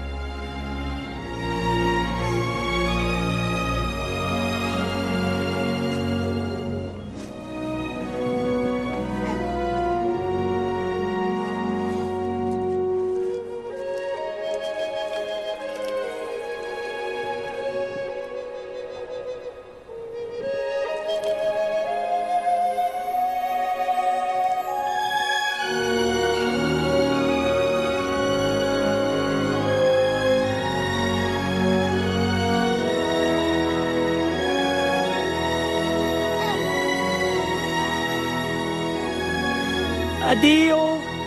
Addio.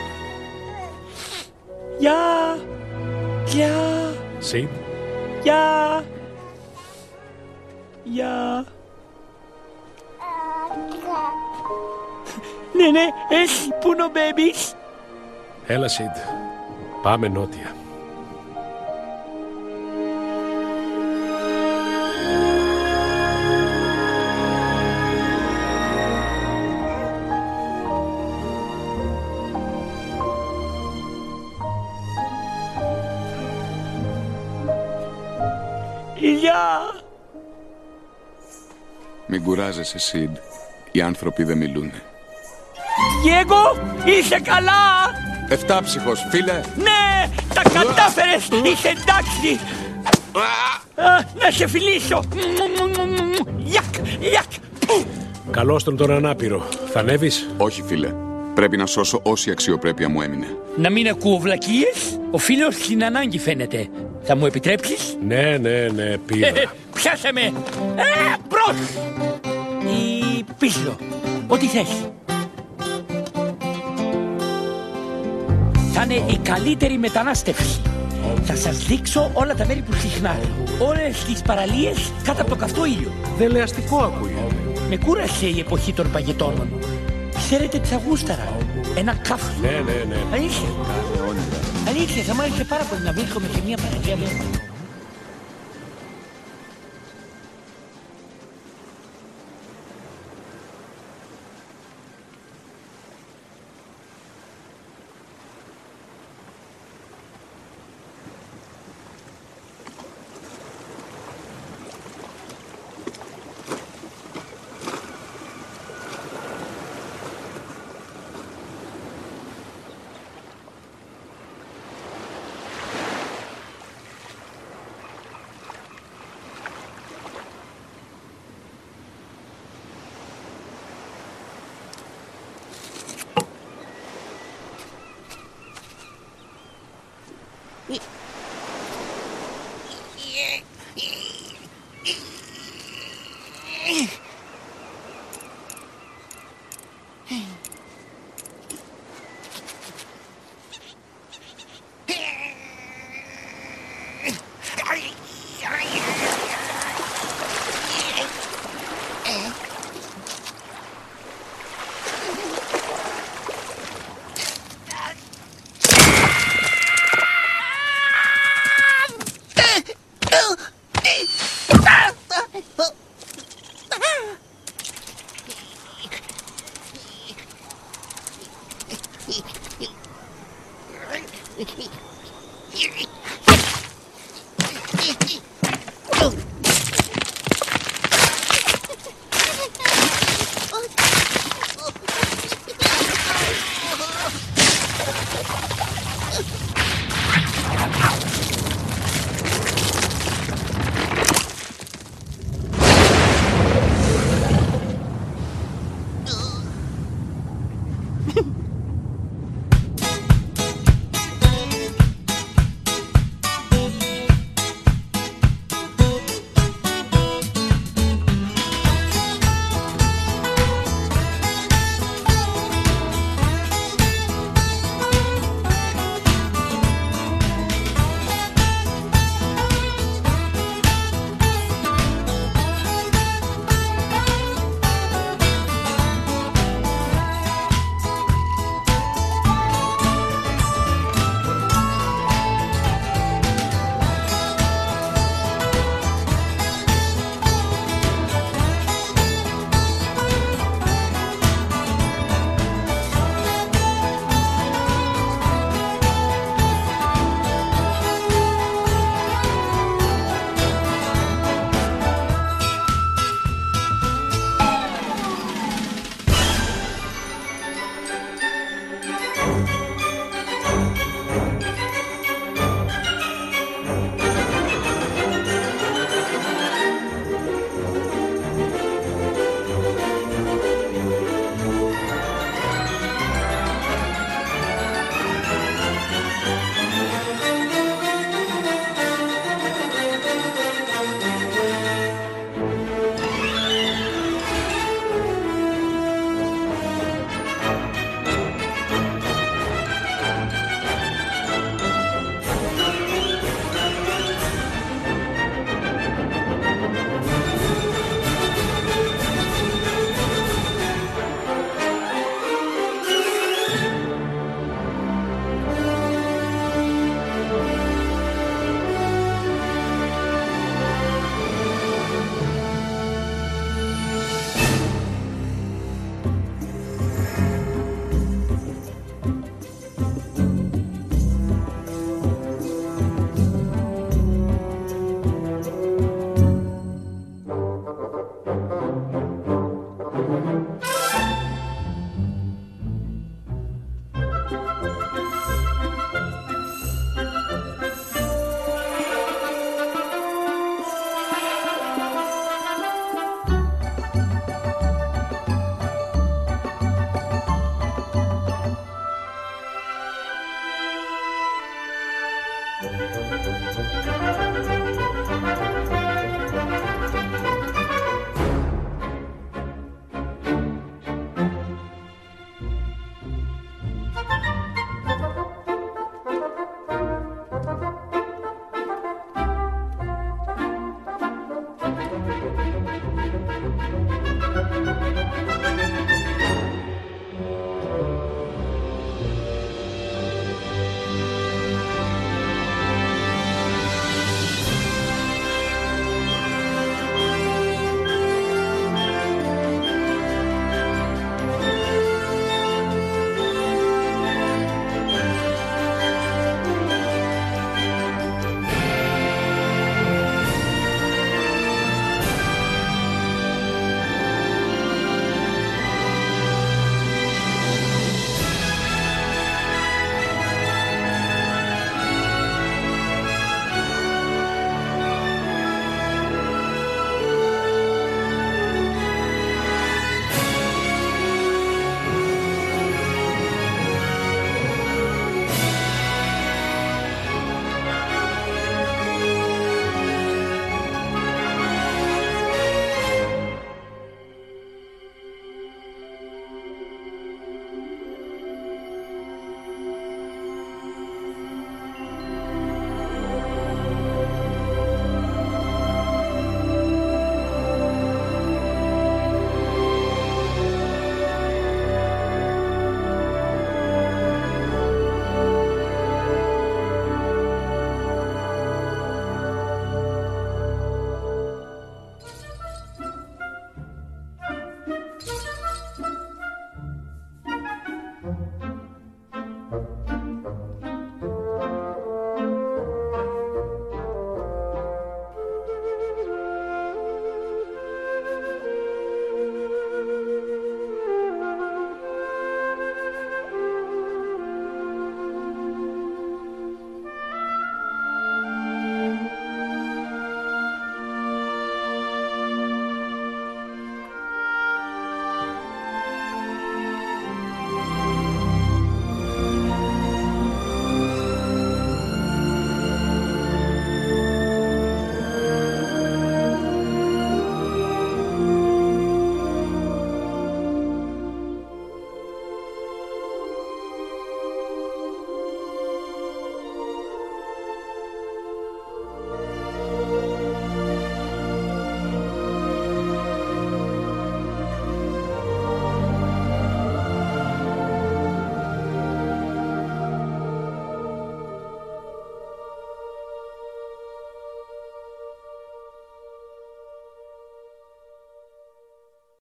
Γεια. Γεια. Sid. Γεια. Γεια. Ναι, εσύ πού είναι ο μπέμπις? Έλα, Sid. Πάμε νότια. Γεια. Μην κουράζεσαι, Sid. Οι άνθρωποι δεν μιλούνε. Διέγκο, είσαι καλά? Εφτάψυχος, φίλε. Ναι, τα κατάφερες, είσαι εντάξει. Να σε φιλήσω. Γιακ, γιακ. Καλώς τον ανάπηρο. Θα ανέβεις? Όχι, φίλε. Πρέπει να σώσω όση αξιοπρέπεια μου έμεινε. Να μην ακούω βλακίες. Ο φίλος στην ανάγκη φαίνεται. Θα μου επιτρέψεις? Ναι, πήρα. Πιάσε με. Μπρος. Ή πίσω. Ό,τι θες. Θα είναι η καλύτερη μετανάστευση. Θα σας δείξω όλα τα μέρη που συχνάζω. Όλες τις παραλίες κάτω από το καυτό ήλιο. Δελεαστικό ακούγεται. Με κούρασε η εποχή των παγετώνων. Ξέρετε τι θα γούσταρα? Ένα κάφι. Ναι. Αλήθεια. Αλήθεια, θα μ' άρεσε πάρα πολύ να βρίσκομαι σε μια παραλία με